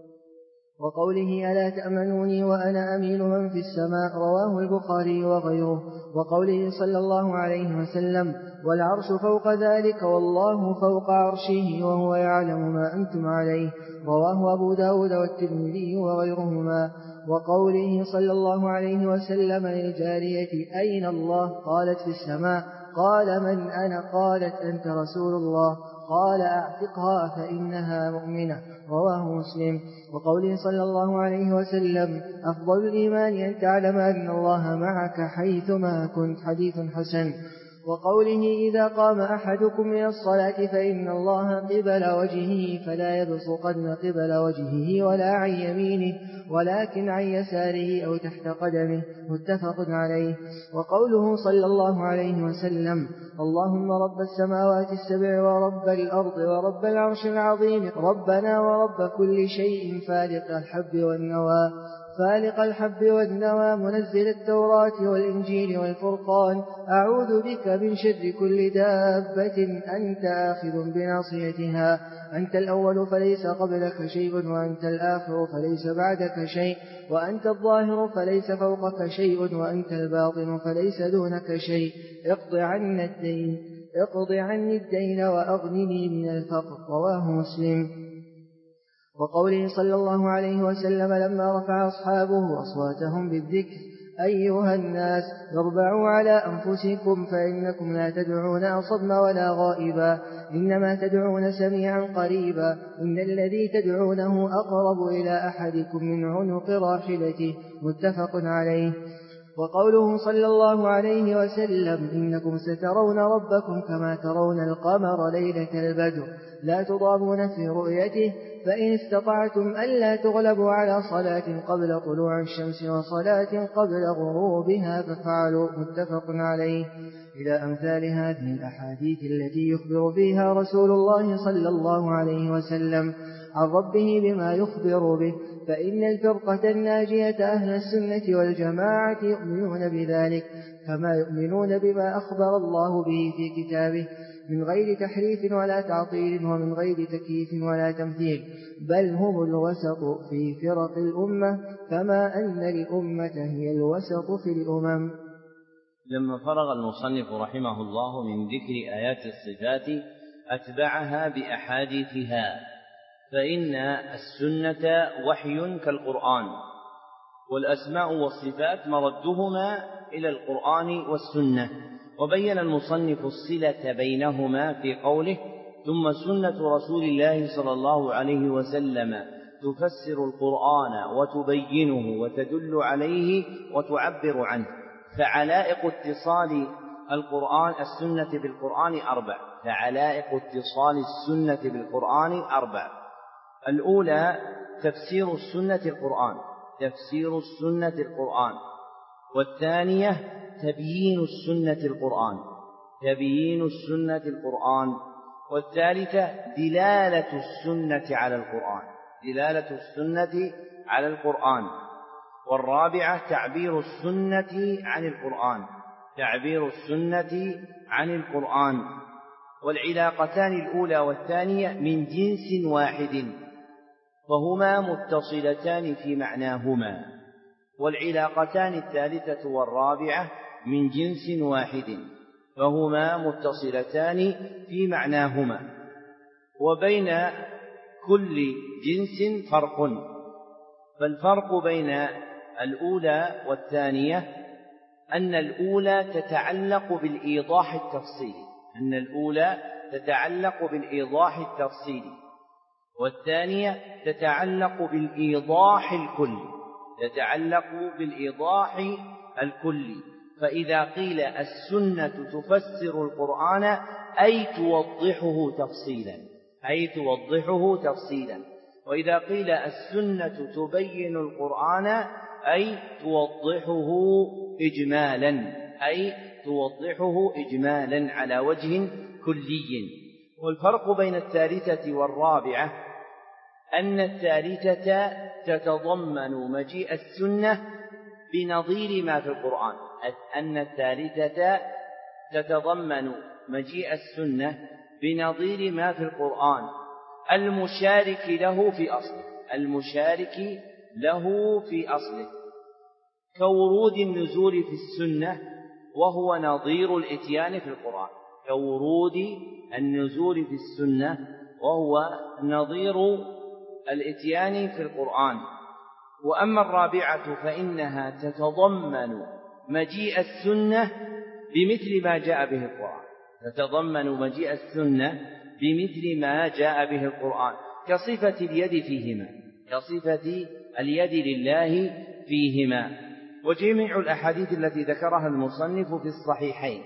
وقوله: ألا تأمنوني وأنا أمين من في السماء، رواه البخاري وغيره. وقوله صلى الله عليه وسلم: والعرش فوق ذلك والله فوق عرشه وهو يعلم ما أنتم عليه، رواه أبو داود والترمذي وغيرهما. وقوله صلى الله عليه وسلم للجارية: أين الله؟ قالت: في السماء. قال: من أنا؟ قالت: أنت رسول الله. قال: أعتقها فإنها مؤمنة، رواه مسلم. وقوله صلى الله عليه وسلم: أفضل الإيمان أن تعلم أن الله معك حيثما كنت، حديث حسن. وقوله: إذا قام أحدكم من الصلاة فإن الله قبل وجهه فلا يبصقن قبل وجهه ولا عن يمينه ولكن عن يساره أو تحت قدمه، متفق عليه. وقوله صلى الله عليه وسلم: اللهم رب السماوات السبع ورب الأرض ورب العرش العظيم، ربنا ورب كل شيء، فالق الحب والنوى فالق الحب والنوى منزل التوراة والإنجيل والفرقان، أعوذ بك من شر كل دابة أنت آخذ بناصيتها، أنت الأول فليس قبلك شيء، وأنت الآخر فليس بعدك شيء، وأنت الظاهر فليس فوقك شيء، وأنت الباطن فليس دونك شيء، اقض عني الدين اقض عني الدين وأغنني من الفقر، رواه مسلم. وقوله صلى الله عليه وسلم لما رفع أصحابه أصواتهم بالذكر: أيها الناس اربعوا على أنفسكم فإنكم لا تدعون أصم ولا غائبا، إنما تدعون سميعا قريبا، إن الذي تدعونه أقرب إلى أحدكم من عنق راحلته، متفق عليه. وقوله صلى الله عليه وسلم: إنكم سترون ربكم كما ترون القمر ليلة البدر، لا تضامون في رؤيته، فإن استطعتم ألا تغلبوا على صلاة قبل طلوع الشمس وصلاة قبل غروبها فافعلوا، متفق عليه. إلى أمثال هذه الأحاديث التي يخبر فيها رسول الله صلى الله عليه وسلم عن ربه بما يخبر به، فإن الفرقة الناجية أهل السنة والجماعة يؤمنون بذلك كما يؤمنون بما أخبر الله به في كتابه، من غير تحريف ولا تعطيل ومن غير تكييف ولا تمثيل، بل هم الوسط في فرق الأمة كما أن الأمة هي الوسط في الأمم. لما فرغ المصنف رحمه الله من ذكر آيات الصفات أتبعها بأحاديثها، فإن السنة وحي كالقرآن، والأسماء والصفات مردهما إلى القرآن والسنة. وبين المصنف الصلة بينهما في قوله: ثم سنة رسول الله صلى الله عليه وسلم تفسر القرآن وتبينه وتدل عليه وتعبر عنه. فعلائق اتصال القرآن السنة بالقرآن أربع فعلائق اتصال السنة بالقرآن أربع الأولى تفسير السنة القرآن تفسير السنة القرآن والثانية تبيين السنة القرآن تبيين السنة القرآن والثالثة دلالة السنة على القرآن دلالة السنة على القرآن والرابعة تعبير السنة عن القرآن تعبير السنة عن القرآن. والعلاقتان الأولى والثانية من جنس واحد فهما متصلتان في معناهما، والعلاقتان الثالثة والرابعة من جنس واحد فهما متصلتان في معناهما، وبين كل جنس فرق. فالفرق بين الأولى والثانية أن الأولى تتعلق بالإيضاح التفصيلي أن الأولى تتعلق بالإيضاح التفصيلي والثانية تتعلق بالإيضاح الكلي تتعلق بالإيضاح الكلي. فإذا قيل السنة تفسر القرآن أي توضحه تفصيلا أي توضحه تفصيلا وإذا قيل السنة تبين القرآن أي توضحه إجمالا أي توضحه إجمالا على وجه كلي. والفرق بين الثالثة والرابعة أن الثالثة تتضمن مجيء السنة بنظير ما في القرآن أن الثالثة تتضمن مجيء السنة بنظير ما في القرآن المشارك له في أصله المشارك له في أصله كورود النزول في السنة وهو نظير الإتيان في القرآن كورود النزول في السنة وهو نظير الإتيان في القرآن. وأما الرابعة فإنها تتضمن مجيء السنة بمثل ما جاء به القرآن تتضمن مجيء السنة بمثل ما جاء به القرآن كصفة اليد فيهما كصفة اليد لله فيهما. وجميع الأحاديث التي ذكرها المصنف في الصحيحين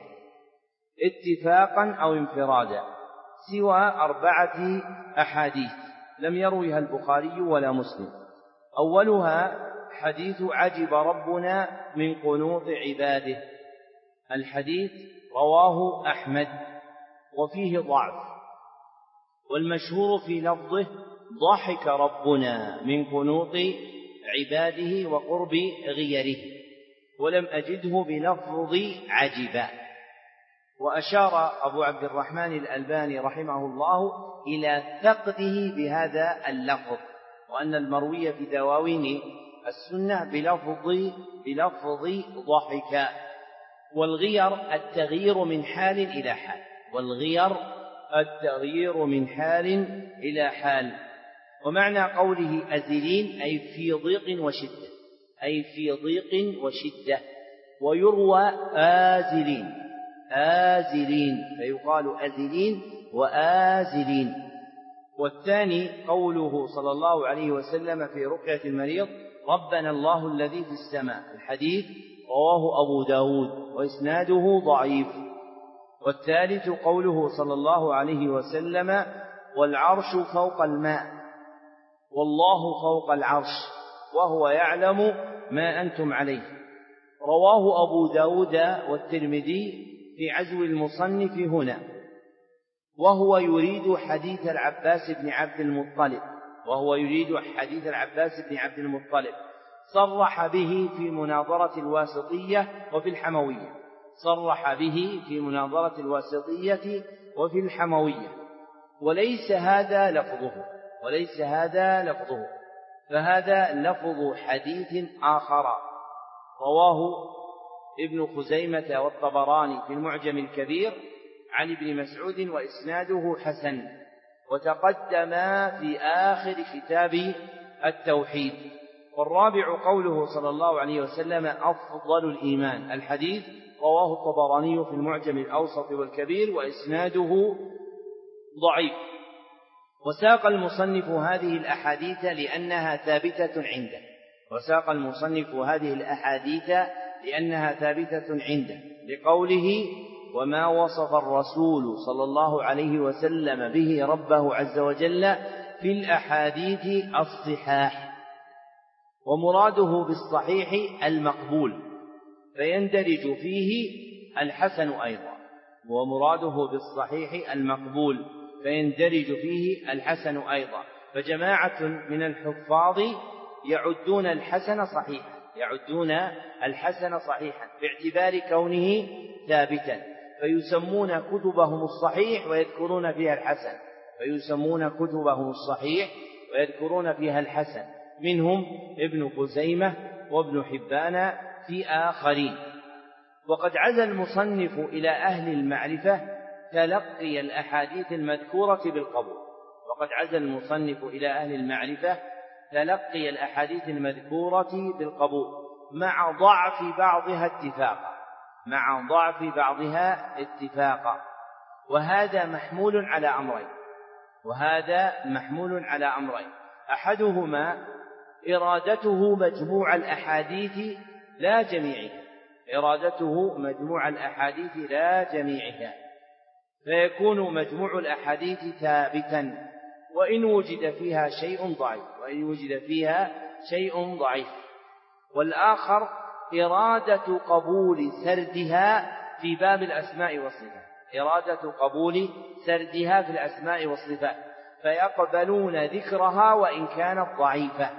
اتفاقا أو انفرادا سوى أربعة أحاديث لم يروها البخاري ولا مسلم. أولها حديث عجب ربنا من قنوط عباده. الحديث رواه أحمد وفيه ضعف، والمشهور في لفظه ضحك ربنا من قنوط عباده وقرب غيره، ولم أجده بلفظ عجب. وأشار أبو عبد الرحمن الألباني رحمه الله إلى ثقله بهذا اللفظ، وأن المروي في دواوين السنة بلفظ بلفظ ضحك. والغير التغيير من حال إلى حال والغير التغيير من حال إلى حال. ومعنى قوله أزلين أي في ضيق وشدة أي في ضيق وشدة. ويروى آزلين آزلين فيقال أزلين وآزلين. والثاني قوله صلى الله عليه وسلم في رقية المريض ربنا الله الذي في السماء. الحديث رواه أبو داود وإسناده ضعيف. والثالث قوله صلى الله عليه وسلم والعرش فوق الماء والله فوق العرش وهو يعلم ما أنتم عليه. رواه أبو داود والترمذي في عزو المصنف هنا، وهو يريد حديث العباس بن عبد المطلب وهو يريد حديث العباس بن عبد المطلب صرح به في مناظرة الواسطية وفي الحموية صرح به في مناظرة الواسطية وفي الحموية، وليس هذا لفظه وليس هذا لفظه فهذا لفظ حديث آخر رواه ابن خزيمة والطبراني في المعجم الكبير عن ابن مسعود وإسناده حسن، وتقدم في آخر كتاب التوحيد. والرابع قوله صلى الله عليه وسلم أفضل الإيمان. الحديث رواه الطبراني في المعجم الأوسط والكبير وإسناده ضعيف. وساق المصنف هذه الأحاديث لأنها ثابتة عنده وساق المصنف هذه الأحاديث لأنها ثابتة عنده لقوله: وما وصف الرسول صلى الله عليه وسلم به ربه عز وجل في الأحاديث الصحاح. ومراده بالصحيح المقبول فيندرج فيه الحسن أيضا ومراده بالصحيح المقبول فيندرج فيه الحسن أيضا فجماعة من الحفاظ يعدون الحسن صحيحا يعدون الحسن صحيحا باعتبار كونه ثابتا، فيسمون كتبهم الصحيح ويذكرون فيها الحسن فيسمون كتبهم الصحيح ويذكرون فيها الحسن منهم ابن خزيمة وابن حبان في آخرين. وقد عزى المصنف إلى أهل المعرفة تلقي الأحاديث المذكورة بالقبول وقد عزى المصنف إلى أهل المعرفة تلقي الأحاديث المذكورة بالقبول مع ضعف بعضها اتفاقا مع ضعف بعضها اتفاقا وهذا محمول على أمرين وهذا محمول على أمرين أحدهما إرادته مجموع الأحاديث لا جميعها إرادته مجموع الأحاديث لا جميعها فيكون مجموع الأحاديث ثابتا وإن وجد فيها شيء ضعيف وإن وجد فيها شيء ضعيف والآخر إرادة قبول سردها في باب الأسماء والصفات إرادة قبول سردها في الأسماء والصفات فيقبلون ذكرها وإن كانت ضعيفة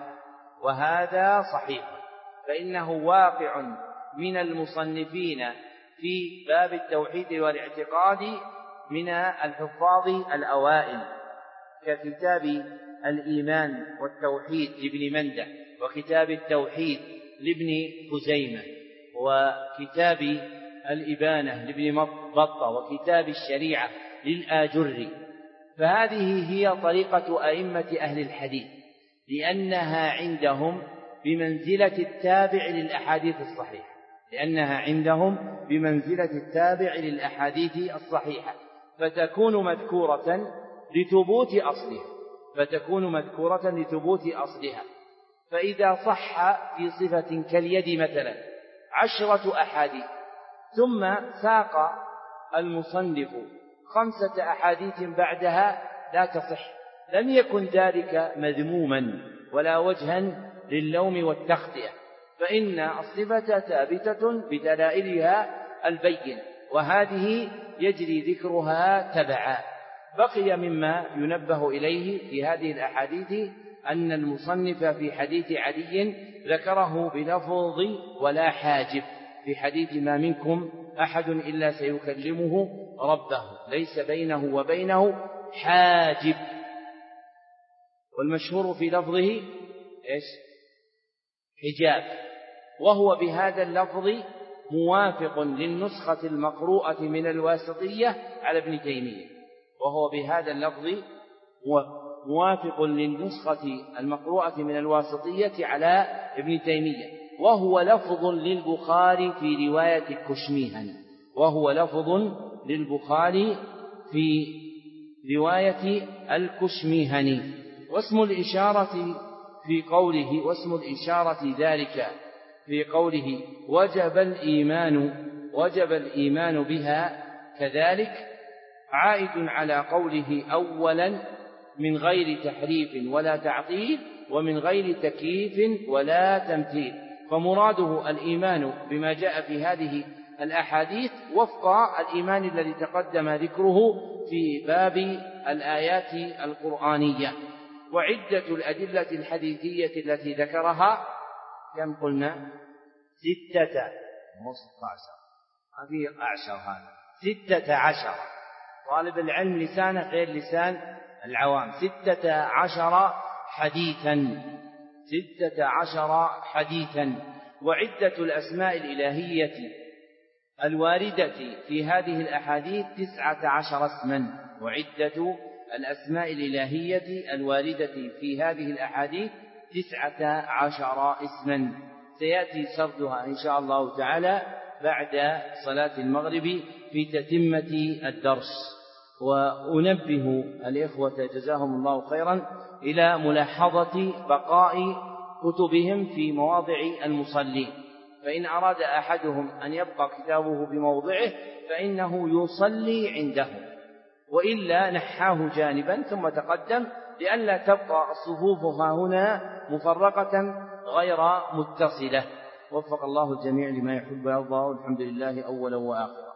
وهذا صحيح، فإنه واقع من المصنفين في باب التوحيد والاعتقاد من الحفاظ الأوائل ككتاب الإيمان والتوحيد لابن منده وكتاب التوحيد لابن خزيمة وكتاب الإبانة لابن بطة وكتاب الشريعة للآجري. فهذه هي طريقة أئمة أهل الحديث لأنها عندهم بمنزلة التابع للأحاديث الصحيحة لأنها عندهم بمنزلة التابع للأحاديث الصحيحة فتكون مذكورة لثبوت أصلها فتكون مذكورة لثبوت أصلها فإذا صح في صفة كاليد مثلا عشرة أحاديث ثم ساق المصنف خمسة أحاديث بعدها لا تصح لم يكن ذلك مذموما ولا وجها للوم والتخطئة، فإن الصفة ثابتة بدلائلها البين وهذه يجري ذكرها تبعا. بقي مما ينبه إليه في هذه الأحاديث أن المصنف في حديث علي ذكره بلفظ ولا حاجب في حديث ما منكم أحد إلا سيكلمه ربه ليس بينه وبينه حاجب، والمشهور في لفظه إيش؟ حجاب، وهو بهذا اللفظ موافق للنسخة المقروءة من الواسطية على ابن تيمية وهو بهذا اللفظ موافق للنسخة المقروءة من الواسطية على ابن تيمية وهو لفظ للبخاري في رواية الكشميهني وهو لفظ للبخاري في رواية الكشميهني. واسم الإشارة في قوله واسم الإشارة ذلك في قوله وجب الإيمان وجب الإيمان بها كذلك عائد على قوله أولا من غير تحريف ولا تعطيل ومن غير تكييف ولا تمثيل، فمراده الإيمان بما جاء في هذه الأحاديث وفق الإيمان الذي تقدم ذكره في باب الآيات القرآنية. وعدة الأدلة الحديثية التي ذكرها كم قلنا؟ ستة مستعشر هذه أعشر هذا ستة عشر طالب العلم لسانه غير لسان العوام. ستة عشر حديثا ستة عشر حديثا. وعدة الأسماء الإلهية الواردة في هذه الأحاديث تسعة عشر اسما. وعدة الأسماء الإلهية الواردة في هذه الأحاديث تسعة عشر اسما، سيأتي سردها إن شاء الله تعالى بعد صلاة المغرب في تتمة الدرس. وأنبه الإخوة جزاهم الله خيرا إلى ملاحظة بقاء كتبهم في مواضع المصلين، فإن أراد أحدهم أن يبقى كتابه بموضعه فإنه يصلي عنده، وإلا نحاه جانبا ثم تقدم، لئلا تبقى صفوفها هنا مفرقة غير متصلة. وفق الله الجميع لما يحب ويرضى، والحمد لله أولا وآخرا.